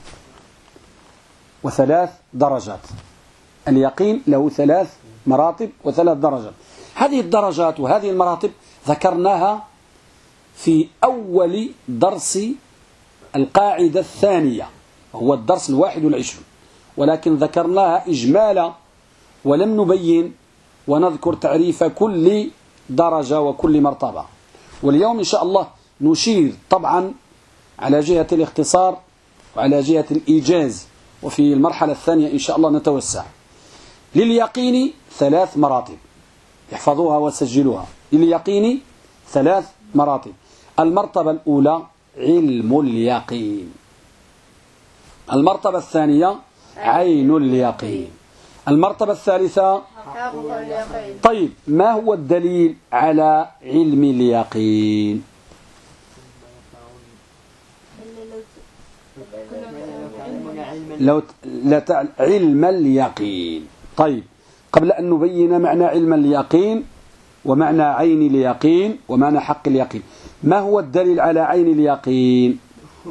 و3 درجات. اليقين له 3 مراتب و3 درجات. هذه الدرجات وهذه المراتب ذكرناها في أول درس القاعدة الثانية، هو الدرس 21، ولكن ذكرناها إجمالا ولم نبين ونذكر تعريف كل درجة وكل مرتبة. واليوم إن شاء الله نشير طبعا على جهة الاختصار وعلى جهة الإيجاز، وفي المرحلة الثانية إن شاء الله نتوسع. لليقين 3 مراتب، احفظوها وسجلوها. لليقين 3 مراتب. المرتبة الأولى علم اليقين، المرتبة الثانية عين اليقين، المرتبة الثالثة حق اليقين. طيب ما هو الدليل على علم اليقين؟ علم اليقين. طيب قبل أن نبين معنى علم اليقين ومعنى عين اليقين ومعنى حق اليقين، ما هو الدليل على عين اليقين؟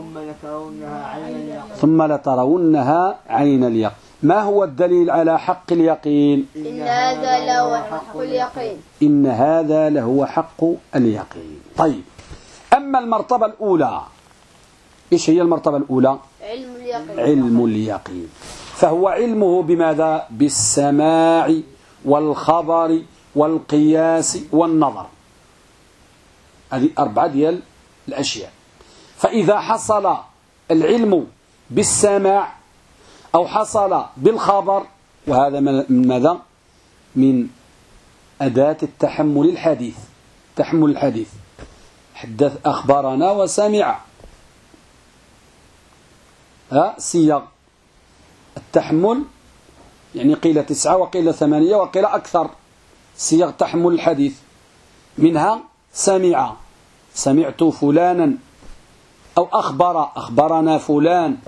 ثم لترونها عين اليقين. ما هو الدليل على حق اليقين؟ إن هذا لهو حق اليقين. إن هذا لهو حق اليقين. طيب أما المرتبة الأولى، إيش هي المرتبة الأولى؟ علم اليقين. علم اليقين، فهو علمه بماذا؟ بالسماع والخبر والقياس والنظر. هذه 4 ديال الأشياء. فإذا حصل العلم بالسماع أو حصل بالخبر، وهذا من ماذا؟ من أداة التحمل الحديث. تحمل الحديث، حدث أخبرنا وسمع، سياق التحمل يعني قيل 9 وقيل 8 وقيل أكثر صيغ تحمل الحديث. منها سمعت فلانا، أو أخبرنا فلان.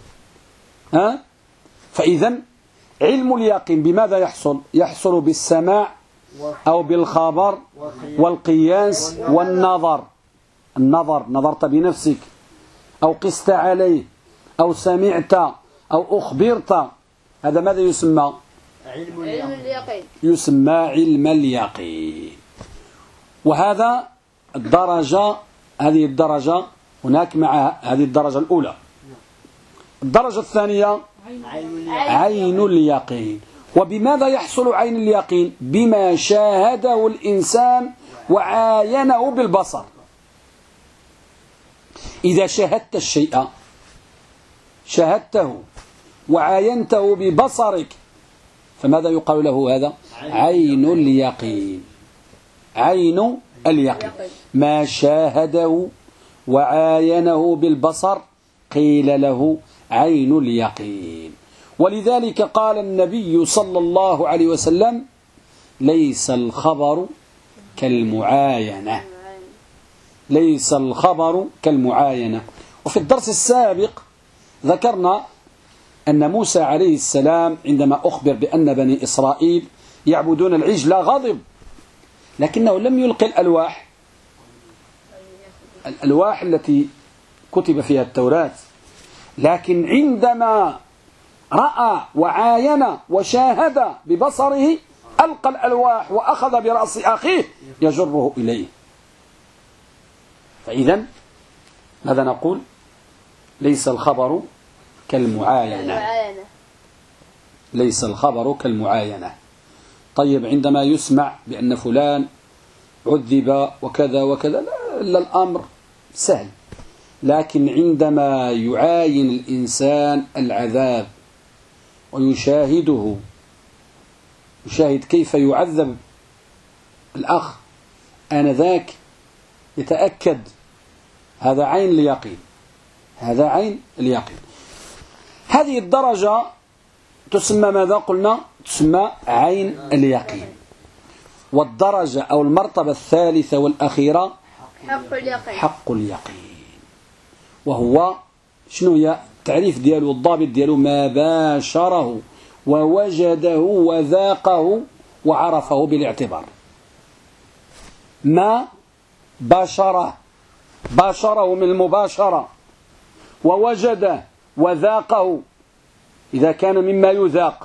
فإذا علم اليقين بماذا يحصل؟ يحصل بالسماع أو بالخبر والقياس والنظر. النظر، نظرت بنفسك أو قست عليه أو سمعت أو أخبرت، هذا ماذا يسمى؟ علم اليقين. يسمى علم اليقين. وهذا هذه الدرجة هناك مع هذه الدرجة الأولى. الدرجة الثانية عين اليقين. وبماذا يحصل عين اليقين؟ بما شاهده الإنسان وعاينه بالبصر. إذا شاهدت الشيء، شاهدته وعاينته ببصرك، فماذا يقال له؟ هذا عين اليقين. عين اليقين ما شاهده وعاينه بالبصر قيل له عين اليقين. ولذلك قال النبي صلى الله عليه وسلم ليس الخبر كالمعاينة، ليس الخبر كالمعاينة. وفي الدرس السابق ذكرنا أن موسى عليه السلام عندما أخبر بأن بني إسرائيل يعبدون العجل غضب، لكنه لم يلقي الألواح التي كتب فيها التوراة، لكن عندما رأى وعاين وشاهد ببصره ألقى الألواح وأخذ برأس أخيه يجره إليه. فإذا ماذا نقول؟ ليس الخبر كالمعاينة، ليس الخبر كالمعاينة. طيب عندما يسمع بأن فلان عذب وكذا وكذا لا الأمر سهل، لكن عندما يعاين الإنسان العذاب ويشاهده، يشاهد كيف يعذب الأخ، آنذاك يتأكد. هذا عين اليقين، هذا عين اليقين. هذه الدرجة تسمى ماذا قلنا؟ تسمى عين اليقين. والدرجة أو المرتبة الثالثة والأخيرة حق اليقين. حق اليقين، وهو شنو هي التعريف دياله والضابط دياله؟ ما باشره ووجده وذاقه وعرفه بالاعتبار. ما باشره، باشره من المباشرة، ووجده وذاقه إذا كان مما يذاق،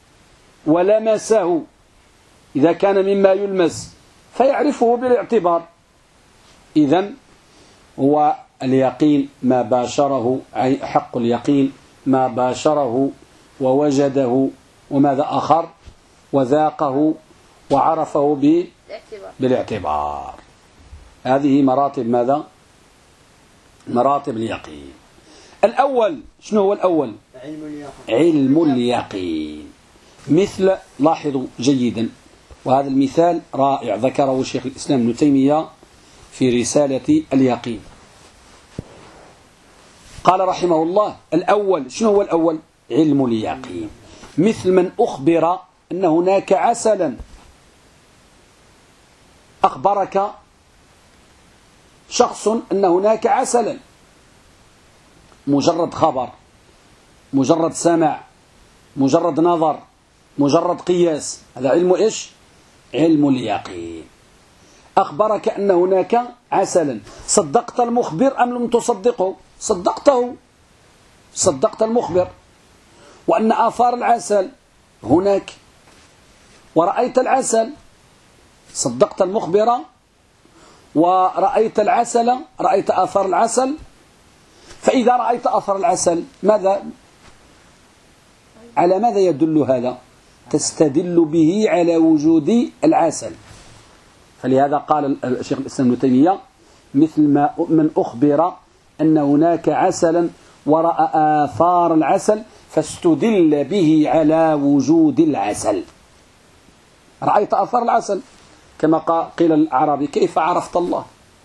ولمسه إذا كان مما يلمس، فيعرفه بالاعتبار. إذن هو اليقين ما باشره، حق اليقين ما باشره ووجده وماذا آخر؟ وذاقه وعرفه بالاعتبار. هذه مراتب ماذا؟ مراتب اليقين. الأول شنو هو الأول؟ علم اليقين. مثل، لاحظوا جيدا، وهذا المثال رائع ذكره شيخ الإسلام ابن تيمية في رسالة اليقين. قال رحمه الله الأول، شنو هو الأول؟ علم اليقين. مثل من أخبر أن هناك عسلا، أخبرك شخص أن هناك عسلا، مجرد خبر، مجرد سمع، مجرد نظر، مجرد قياس، هذا علم إيش؟ علم اليقين. أخبرك أن هناك عسلا، صدقت المخبر أم لم تصدقه؟ صدقته، صدقت المخبر. وأن آثار العسل هناك، ورأيت العسل، صدقت المخبر ورأيت العسل، رأيت آثار العسل. فإذا رأيت آثار العسل ماذا؟ على ماذا يدل هذا؟ تستدل به على وجود العسل. فلهذا قال الشيخ الإسلام ابن تيمية مثل ما من أخبر أن هناك عسلا ورأى آثار العسل فاستدل به على وجود العسل. رأيت آثار العسل، كما قيل العربي كيف عرفت الله؟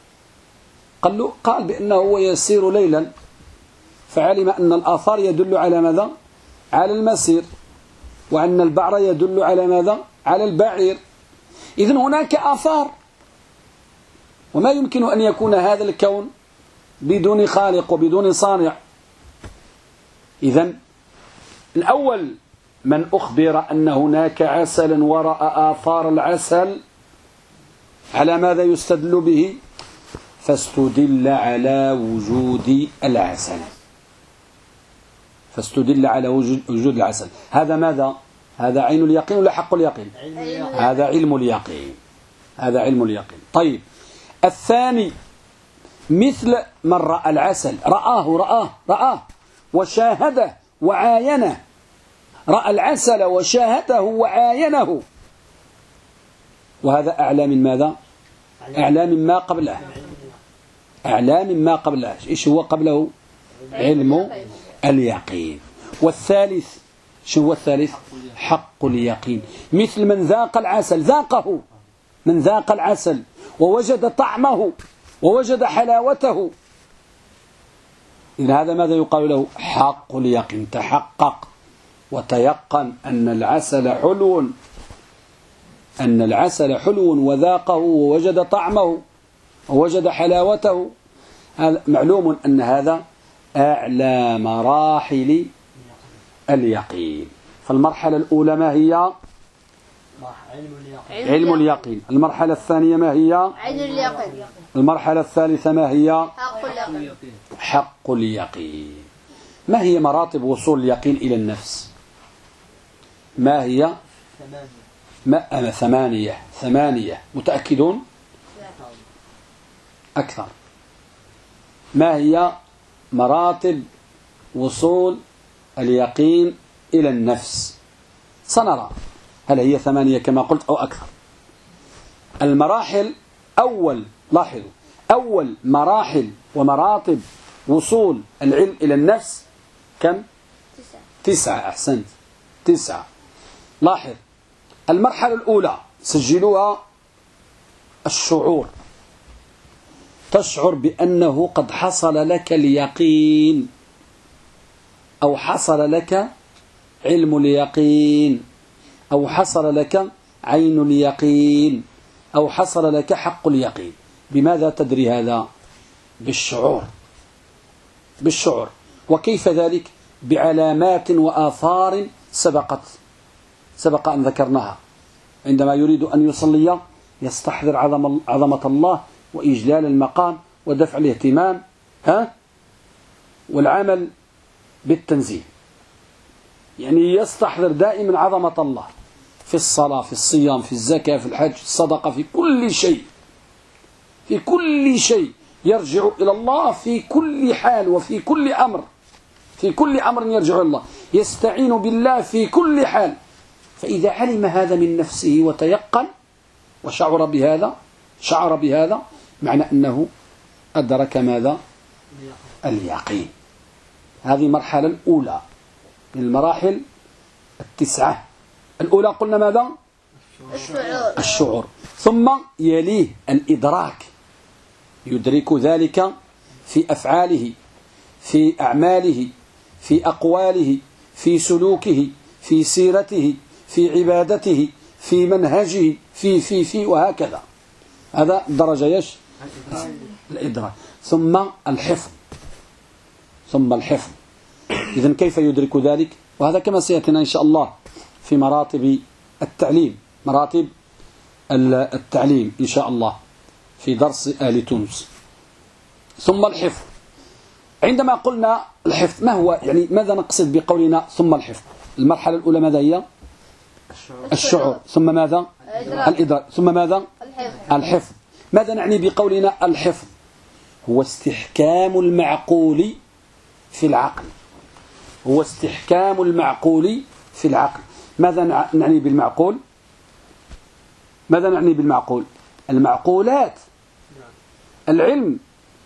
قال بأنه هو يسير ليلا فعلم أن الآثار يدل على ماذا؟ على المسير، وأن البعر يدل على ماذا؟ على البعير. إذن هناك آثار، وما يمكن أن يكون هذا الكون بدون خالق وبدون صانع. إذن الأول من أخبر أن هناك عسلا ورأى آثار العسل، على ماذا يستدل به؟ فاستدل على وجود العسل، فاستدل على وجود العسل. هذا ماذا؟ هذا عين اليقين ولا حق اليقين؟ هذا علم اليقين، هذا علم اليقين. طيب الثاني مثل من رأى العسل، رآه وشاهده وعاينه، رأى العسل وشاهده وعاينه، وهذا أعلى من ماذا؟ أعلى مما قبله، أعلى مما قبله. إيش هو قبله؟ علم اليقين. والثالث شو هو الثالث؟ حق اليقين. مثل من ذاق العسل، ذاقه، من ذاق العسل ووجد طعمه ووجد حلاوته، إذن هذا ماذا يقال له؟ حق اليقين. تحقق وتيقن أن العسل حلو وذاقه ووجد طعمه ووجد حلاوته. معلوم أن هذا أعلى مراحل اليقين. فالمرحلة الأولى ما هي؟ علم اليقين. المرحلة الثانية ما هي؟ عين اليقين. المرحلة الثالثة ما هي؟ حق اليقين. حق اليقين. ما هي مراتب وصول اليقين إلى النفس؟ ما هي؟ ثمانية. متأكدون؟ أكثر. ما هي مراتب وصول اليقين إلى النفس؟ سنرى هل هي 8 كما قلت أو أكثر. المراحل لاحظوا أول مراحل ومراتب وصول العلم إلى النفس كم؟ 9. أحسنت 9. لاحظ المرحلة الأولى سجلوها الشعور. تشعر بأنه قد حصل لك اليقين أو حصل لك علم اليقين أو حصل لك عين اليقين أو حصل لك حق اليقين. بماذا تدري هذا؟ بالشعور. وكيف ذلك؟ بعلامات وآثار سبق أن ذكرناها. عندما يريد أن يصلي يستحضر عظمة الله وإجلال المقام ودفع الاهتمام والعمل بالتنزيه. يعني يستحضر دائما عظمة الله في الصلاة، في الصيام، في الزكاة، في الحج، في الصدقة، في كل شيء يرجع إلى الله في كل حال وفي كل أمر. في كل أمر يرجع إلى الله، يستعين بالله في كل حال. فإذا علم هذا من نفسه وتيقن وشعر بهذا معنى أنه أدرك ماذا؟ اليقين. هذه المرحلة الأولى من المراحل 9. الأولى قلنا ماذا؟ الشعور. ثم يليه الإدراك، يدرك ذلك في أفعاله، في أعماله، في أقواله، في سلوكه، في سيرته، في عبادته، في منهجه، في وهكذا. هذا درجة الإدراك. ثم الحفظ. إذن كيف يدرك ذلك؟ وهذا كما سيأتينا إن شاء الله في مراتب التعليم إن شاء الله في درس آل تونس. ثم الحفظ. عندما قلنا الحفظ ما هو؟ يعني ماذا نقصد بقولنا ثم الحفظ؟ المرحلة الأولى ماذا هي؟ الشعور. ثم ماذا؟ الإدراك. ثم ماذا؟ الحفظ. ماذا نعني بقولنا الحفظ؟ هو استحكام المعقول في العقل. ماذا نعني بالمعقول؟ المعقولات. العلم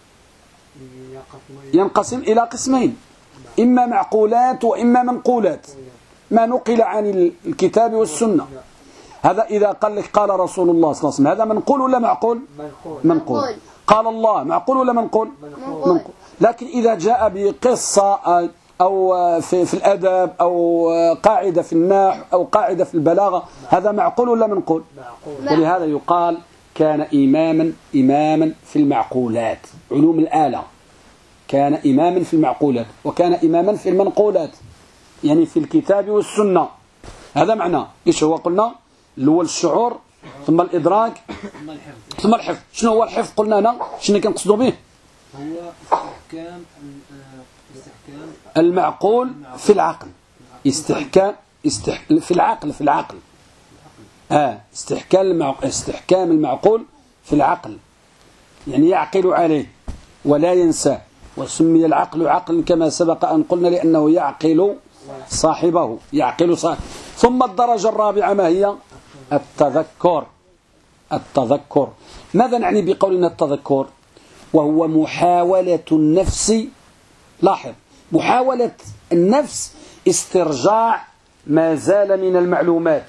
ينقسم إلى قسمين، إما معقولات وإما منقولات، ما نقل عن الكتاب والسنة. هذا إذا قال لك قال رسول الله صلى الله عليه وسلم، هذا منقول ولا معقول؟ منقول. قال الله معقول ولا منقول؟ منقول. لكن إذا جاء بقصة أو في الأدب أو قاعدة في النحو أو قاعدة في البلاغة، هذا معقول ولا منقول؟ ولهذا يقال كان إماما في المعقولات. علوم الآلة كان إماما في المعقولات وكان إماما في المنقولات، يعني في الكتاب والسنة. هذا معناه إيش هو؟ قلنا الأول الشعور، ثم الإدراك، ثم الحفظ. شنو هو الحفظ؟ قلنا هنا شنو كنقصدوا به؟ هو استحكام المعقول في العقل. في العقل. استحكام المعقول في العقل، يعني يعقل عليه ولا ينسى. وسمي العقل عقل كما سبق أن قلنا لأنه يعقل صاحبه. ثم الدرجة الرابعة ما هي؟ التذكر. ماذا نعني بقولنا التذكر؟ وهو محاولة النفس، لاحظ، محاولة النفس استرجاع ما زال من المعلومات.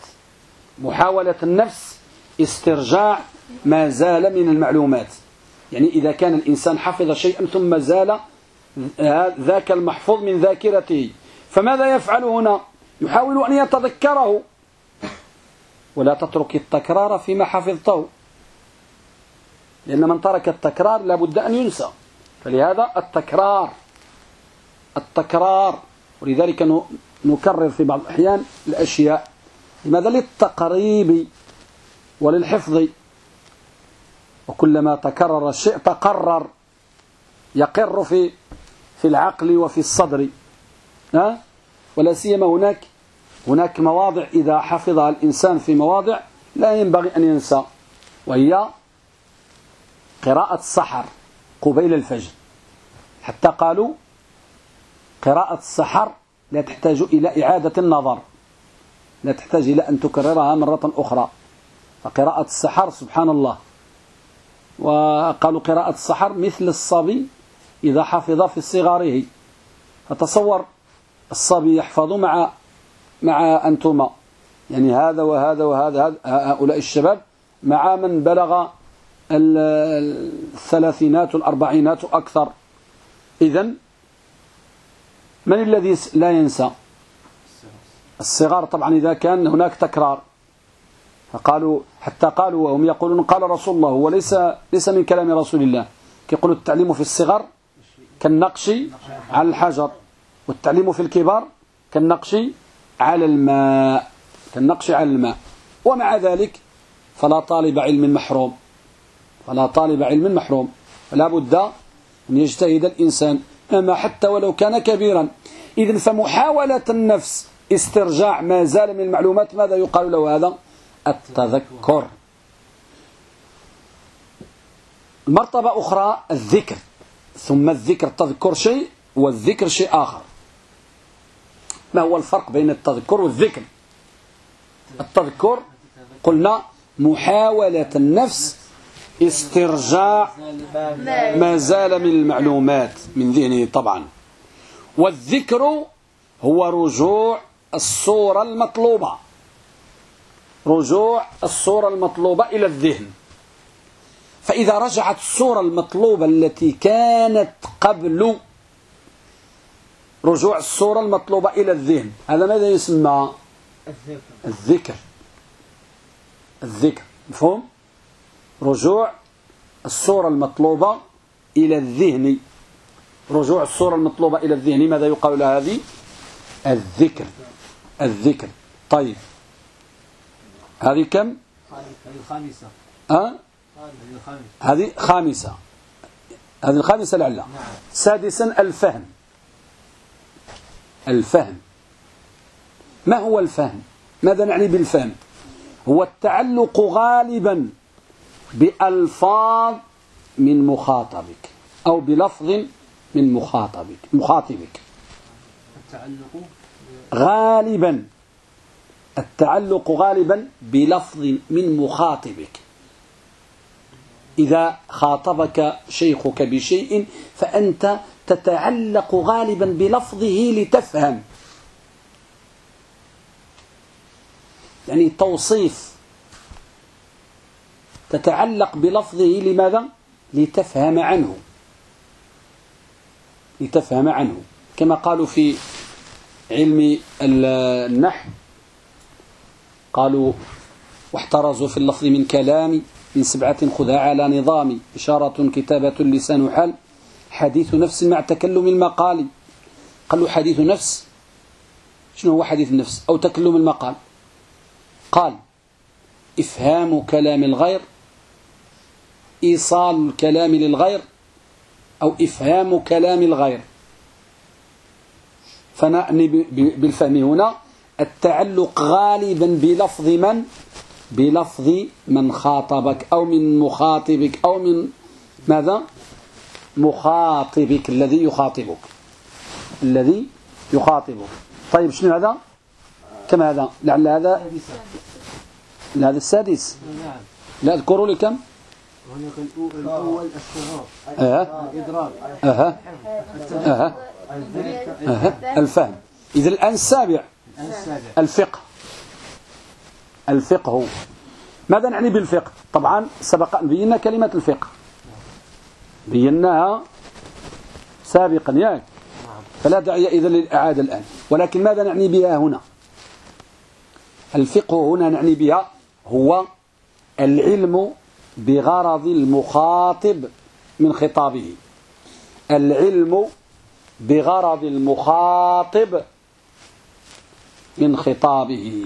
يعني إذا كان الإنسان حفظ شيئا ثم زال ذاك المحفوظ من ذاكرته. فماذا يفعل هنا؟ يحاول أن يتذكره، ولا تترك التكرار فيما حفظته، لأن من ترك التكرار لابد أن ينسى. فلهذا التكرار، ولذلك نكرر في بعض الأحيان الأشياء. لماذا؟ للتقريب وللحفظ، وكلما تكرر الشيء تقرر، يقر في العقل وفي الصدر. ولا سيما هناك مواضع إذا حفظها الإنسان في مواضع لا ينبغي أن ينسى، وهي قراءة السحر قبيل الفجر. حتى قالوا قراءة السحر لا تحتاج إلى إعادة النظر، لا تحتاج إلى أن تكررها مرة أخرى. فقراءة السحر سبحان الله. وقالوا قراءة السحر مثل الصبي إذا حفظ في صغاره. فتصور الصبي يحفظ مع أنتما، يعني هذا وهذا وهذا، هؤلاء الشباب مع من بلغ الثلاثينات والأربعينات أكثر. إذن من الذي لا ينسى؟ الصغار طبعا إذا كان هناك تكرار. فقالوا حتى قالوا وهم يقولون قال رسول الله، هو ليس من كلام رسول الله. يقولوا التعليم في الصغر كالنقش على الحجر، والتعليم في الكبار كالنقش على الماء، ومع ذلك فلا طالب علم محروم، فلا بد أن يجتهد الإنسان أما حتى ولو كان كبيرا. إذن فمحاولة النفس استرجاع ما زال من المعلومات، ماذا يقال له هذا؟ التذكر. مرتبة أخرى الذكر، ثم الذكر التذكر شيء والذكر شيء آخر. ما هو الفرق بين التذكر والذكر؟ التذكر قلنا محاولة النفس استرجاع ما زال من المعلومات من ذهنه طبعا. والذكر هو رجوع الصورة المطلوبة إلى الذهن. فإذا رجعت الصورة المطلوبة التي كانت قبل رجوع الصورة المطلوبة إلى الذهن، هذا ماذا يسمى؟ الذكر. مفهوم؟ رجوع الصورة المطلوبة إلى الذهن. ماذا يقال لها هذه؟ الذكر. طيب هذه كم؟ هذه خامسة. هذه الخامسة لعلها. سادسا الفهم. ما هو الفهم؟ ماذا نعني بالفهم؟ هو التعلق غالبا بألفاظ من مخاطبك أو بلفظ من مخاطبك. التعلق غالبا بلفظ من مخاطبك. إذا خاطبك شيخك بشيء فأنت تتعلق غالبا بلفظه لتفهم، يعني توصيف، تتعلق بلفظه لماذا؟ لتفهم عنه. كما قالوا في علم النحو، قالوا واحترزوا في اللفظ من كلامي من 7 خذها على نظامي، إشارة كتابة لسان حال، حديث نفس مع تكلم المقال. قالوا حديث نفس، شنو هو حديث النفس أو تكلم المقال؟ قال إفهام كلام الغير، إيصال الكلام للغير، أو إفهام كلام الغير. فنعني بالفهم هنا التعلق غالبا بلفظ من خاطبك أو من مخاطبك أو من ماذا؟ مخاطبك الذي يخاطبك. طيب شنو هذا؟ كم هذا؟ لعل هذا السادس. لا اذكروا لي كم؟ الأول الإدراك، الفهم. إذا الآن السابع الفقه. ماذا نعني بالفقه؟ طبعا سبق أن بينا كلمة الفقه، بيناها سابقا ياك، فلا داعي إذن للإعادة الآن. ولكن ماذا نعني بها هنا؟ الفقه هنا نعني بها هو العلم بغرض المخاطب من خطابه، العلم بغرض المخاطب من خطابه.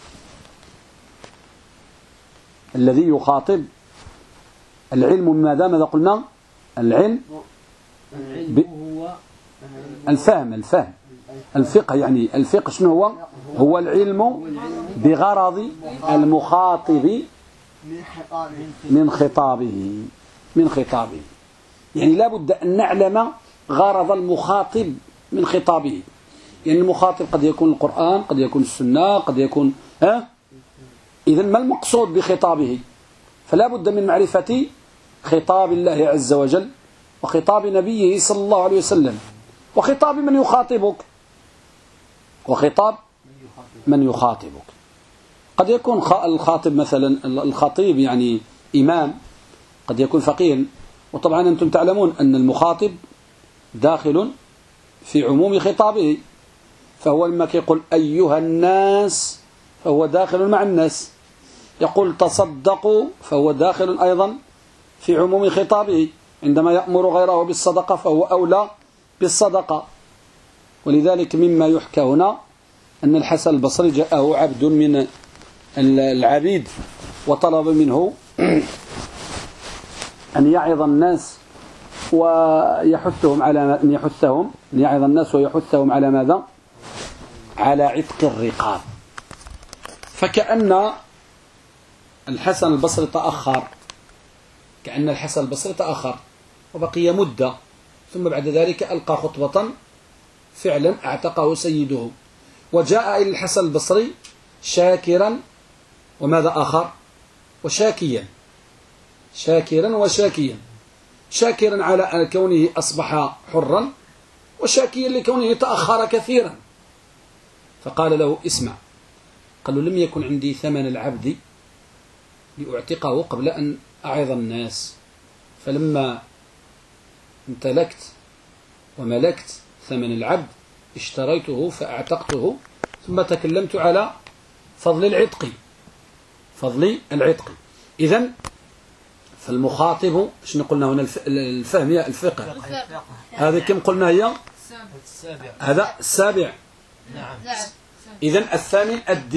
الذي يخاطب العلم ماذا قلنا؟ العلم هو الفهم الفقه، يعني الفقه شنو هو العلم بغرض المخاطب من خطابه يعني لا بد أن نعلم غرض المخاطب من خطابه. يعني المخاطب قد يكون القرآن، قد يكون السنة، قد يكون إذن ما المقصود بخطابه؟ فلا بد من معرفة خطاب الله عز وجل وخطاب نبيه صلى الله عليه وسلم وخطاب من يخاطبك قد يكون الخاطب مثلا الخطيب يعني إمام، قد يكون فقيه. وطبعا أنتم تعلمون أن المخاطب داخل في عموم خطابه، فهو لما يقول أيها الناس فهو داخل مع الناس، يقول تصدقوا فهو داخل أيضا في عموم خطابه، عندما يأمر غيره بالصدقة فهو أولى بالصدقة. ولذلك مما يحكى هنا أن الحسن البصري جاءه عبد من العبيد وطلب منه أن يعظ الناس ويحثهم على أن يعظ الناس ويحثهم على ماذا؟ على عتق الرقاب. فكأن الحسن البصري تأخر، وبقي مدة، ثم بعد ذلك ألقى خطبة فعلا اعتقه سيده، وجاء إلى الحسن البصري شاكرا وماذا آخر؟ وشاكيا، شاكرا على كونه أصبح حرا، وشاكيا لكونه تأخر كثيرا. فقال له اسمع، قال له لم يكن عندي ثمن العبد لأعتقه قبل أن أعظ الناس، فلما امتلكت وملكت ثمن العبد اشتريته فأعتقته، ثم تكلمت على فضل العتق. إذن فالمخاطب شنو قلنا هنا؟ الفهم هي الفقه. هذا كم قلنا هي؟ هذا السابع. نعم. إذن الثامن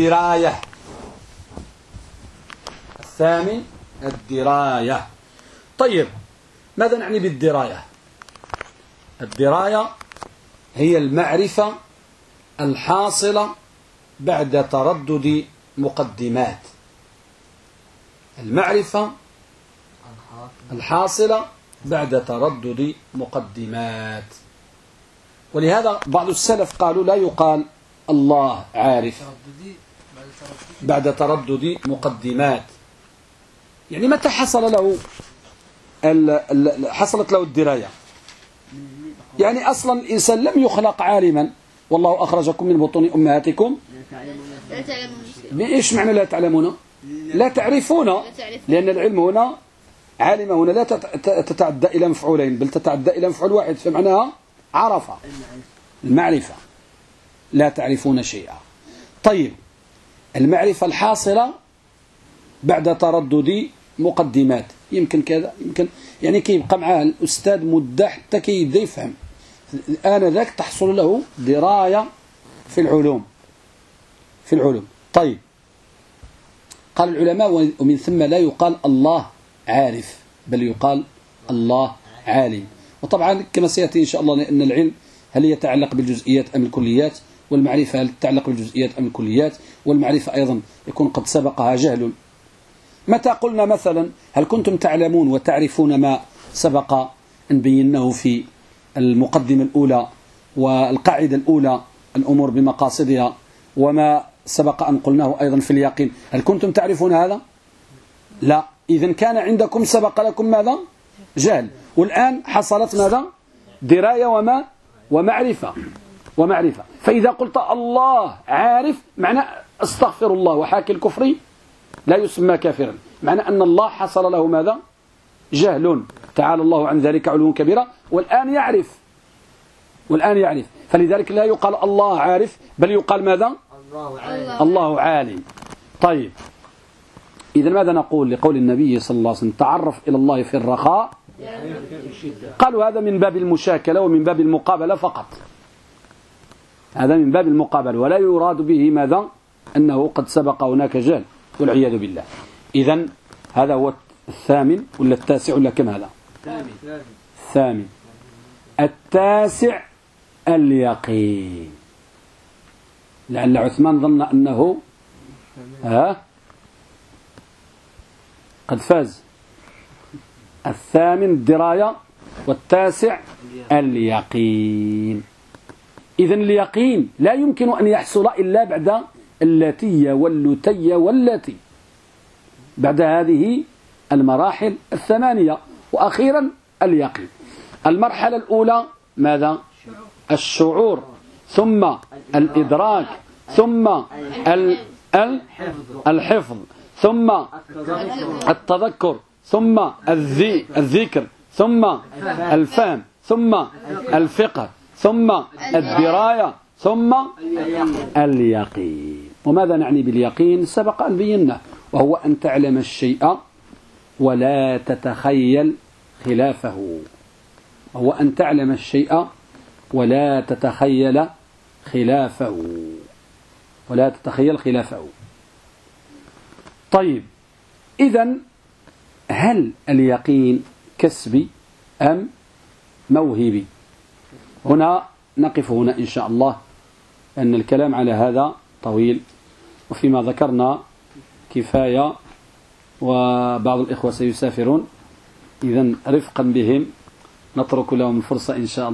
الدراية. طيب ماذا نعني بالدراية؟ الدراية هي المعرفة الحاصلة بعد تردد مقدمات. المعرفة الحاصلة بعد تردد مقدمات. ولهذا بعض السلف قالوا لا يقال الله عارف بعد تردد مقدمات. يعني متى حصلت له الدراية؟ يعني أصلا الإنسان لم يخلق عالما، والله أخرجكم من بطون أمهاتكم بإيش معنى لا تعلمون؟ لا تعرفون، لأن العلم هنا عالم هنا لا تتعدى إلى مفعولين، بل تتعدى إلى مفعول واحد، فمعناها عرف، المعرفة. لا تعرفون شيئا. طيب المعرفة الحاصلة بعد تردد مقدمات، يمكن كذا يمكن، يعني كيبقى معاه الأستاذ مدة حتى كيبدا يفهم، آنذاك تحصل له دراية في العلوم. طيب قال العلماء ومن ثم لا يقال الله عارف، بل يقال الله عالم. وطبعا كما سيأتي إن شاء الله، لأن العلم هل يتعلق بالجزئيات أم الكليات، والمعرفة هل تتعلق بالجزئيات أم الكليات، والمعرفة أيضا يكون قد سبقها جهل. متى قلنا مثلا هل كنتم تعلمون وتعرفون ما سبق أن بيناه في المقدمة الأولى والقاعدة الأولى، الأمور بمقاصدها، وما سبق أن قلناه أيضا في اليقين، هل كنتم تعرفون هذا؟ لا. إذن كان عندكم سبق لكم ماذا؟ جهل. والآن حصلت ماذا؟ دراية ومعرفة. فإذا قلت الله عارف معنى استغفر الله، وحاكي الكفر لا يسمى كافرا، معنى أن الله حصل له ماذا؟ جهل، تعالى الله عن ذلك علوا كبيرا، والآن يعرف. والآن يعرف، فلذلك لا يقال الله عارف بل يقال ماذا؟ الله عالم. طيب، إذا ماذا نقول لقول النبي صلى الله عليه وسلم تعرف إلى الله في الرخاء؟ قالوا هذا من باب المشاكلة ومن باب المقابلة فقط، هذا من باب المقابلة، ولا يراد به ماذا؟ أنه قد سبق هناك جهل والعياذ بالله. إذن هذا هو الثامن ولا التاسع ولا كم هذا؟ الثامن. التاسع اليقين. لعل عثمان ظن أنه قد فاز. الثامن الدراية والتاسع اليقين. إذن اليقين لا يمكن أن يحصل إلا بعد اللاتي واللتي واللاتي، بعد هذه المراحل الثمانية، وأخيرا اليقين. المرحلة الأولى ماذا؟ الشعور، ثم الإدراك، ثم الحفظ، ثم التذكر، ثم الذكر، ثم الفهم، ثم الفقه، ثم الدراية، ثم اليقين. وماذا نعني باليقين؟ سبق أن بينا، وهو أن تعلم الشيء ولا تتخيل خلافه، وهو أن تعلم الشيء ولا تتخيل خلافه، ولا تتخيل خلافه. طيب، إذن هل اليقين كسبي أم موهبي؟ هنا نقف هنا إن شاء الله، أن الكلام على هذا طويل، وفيما ذكرنا كفاية، وبعض الإخوة سيسافرون، إذن رفقا بهم نترك لهم الفرصة إن شاء الله.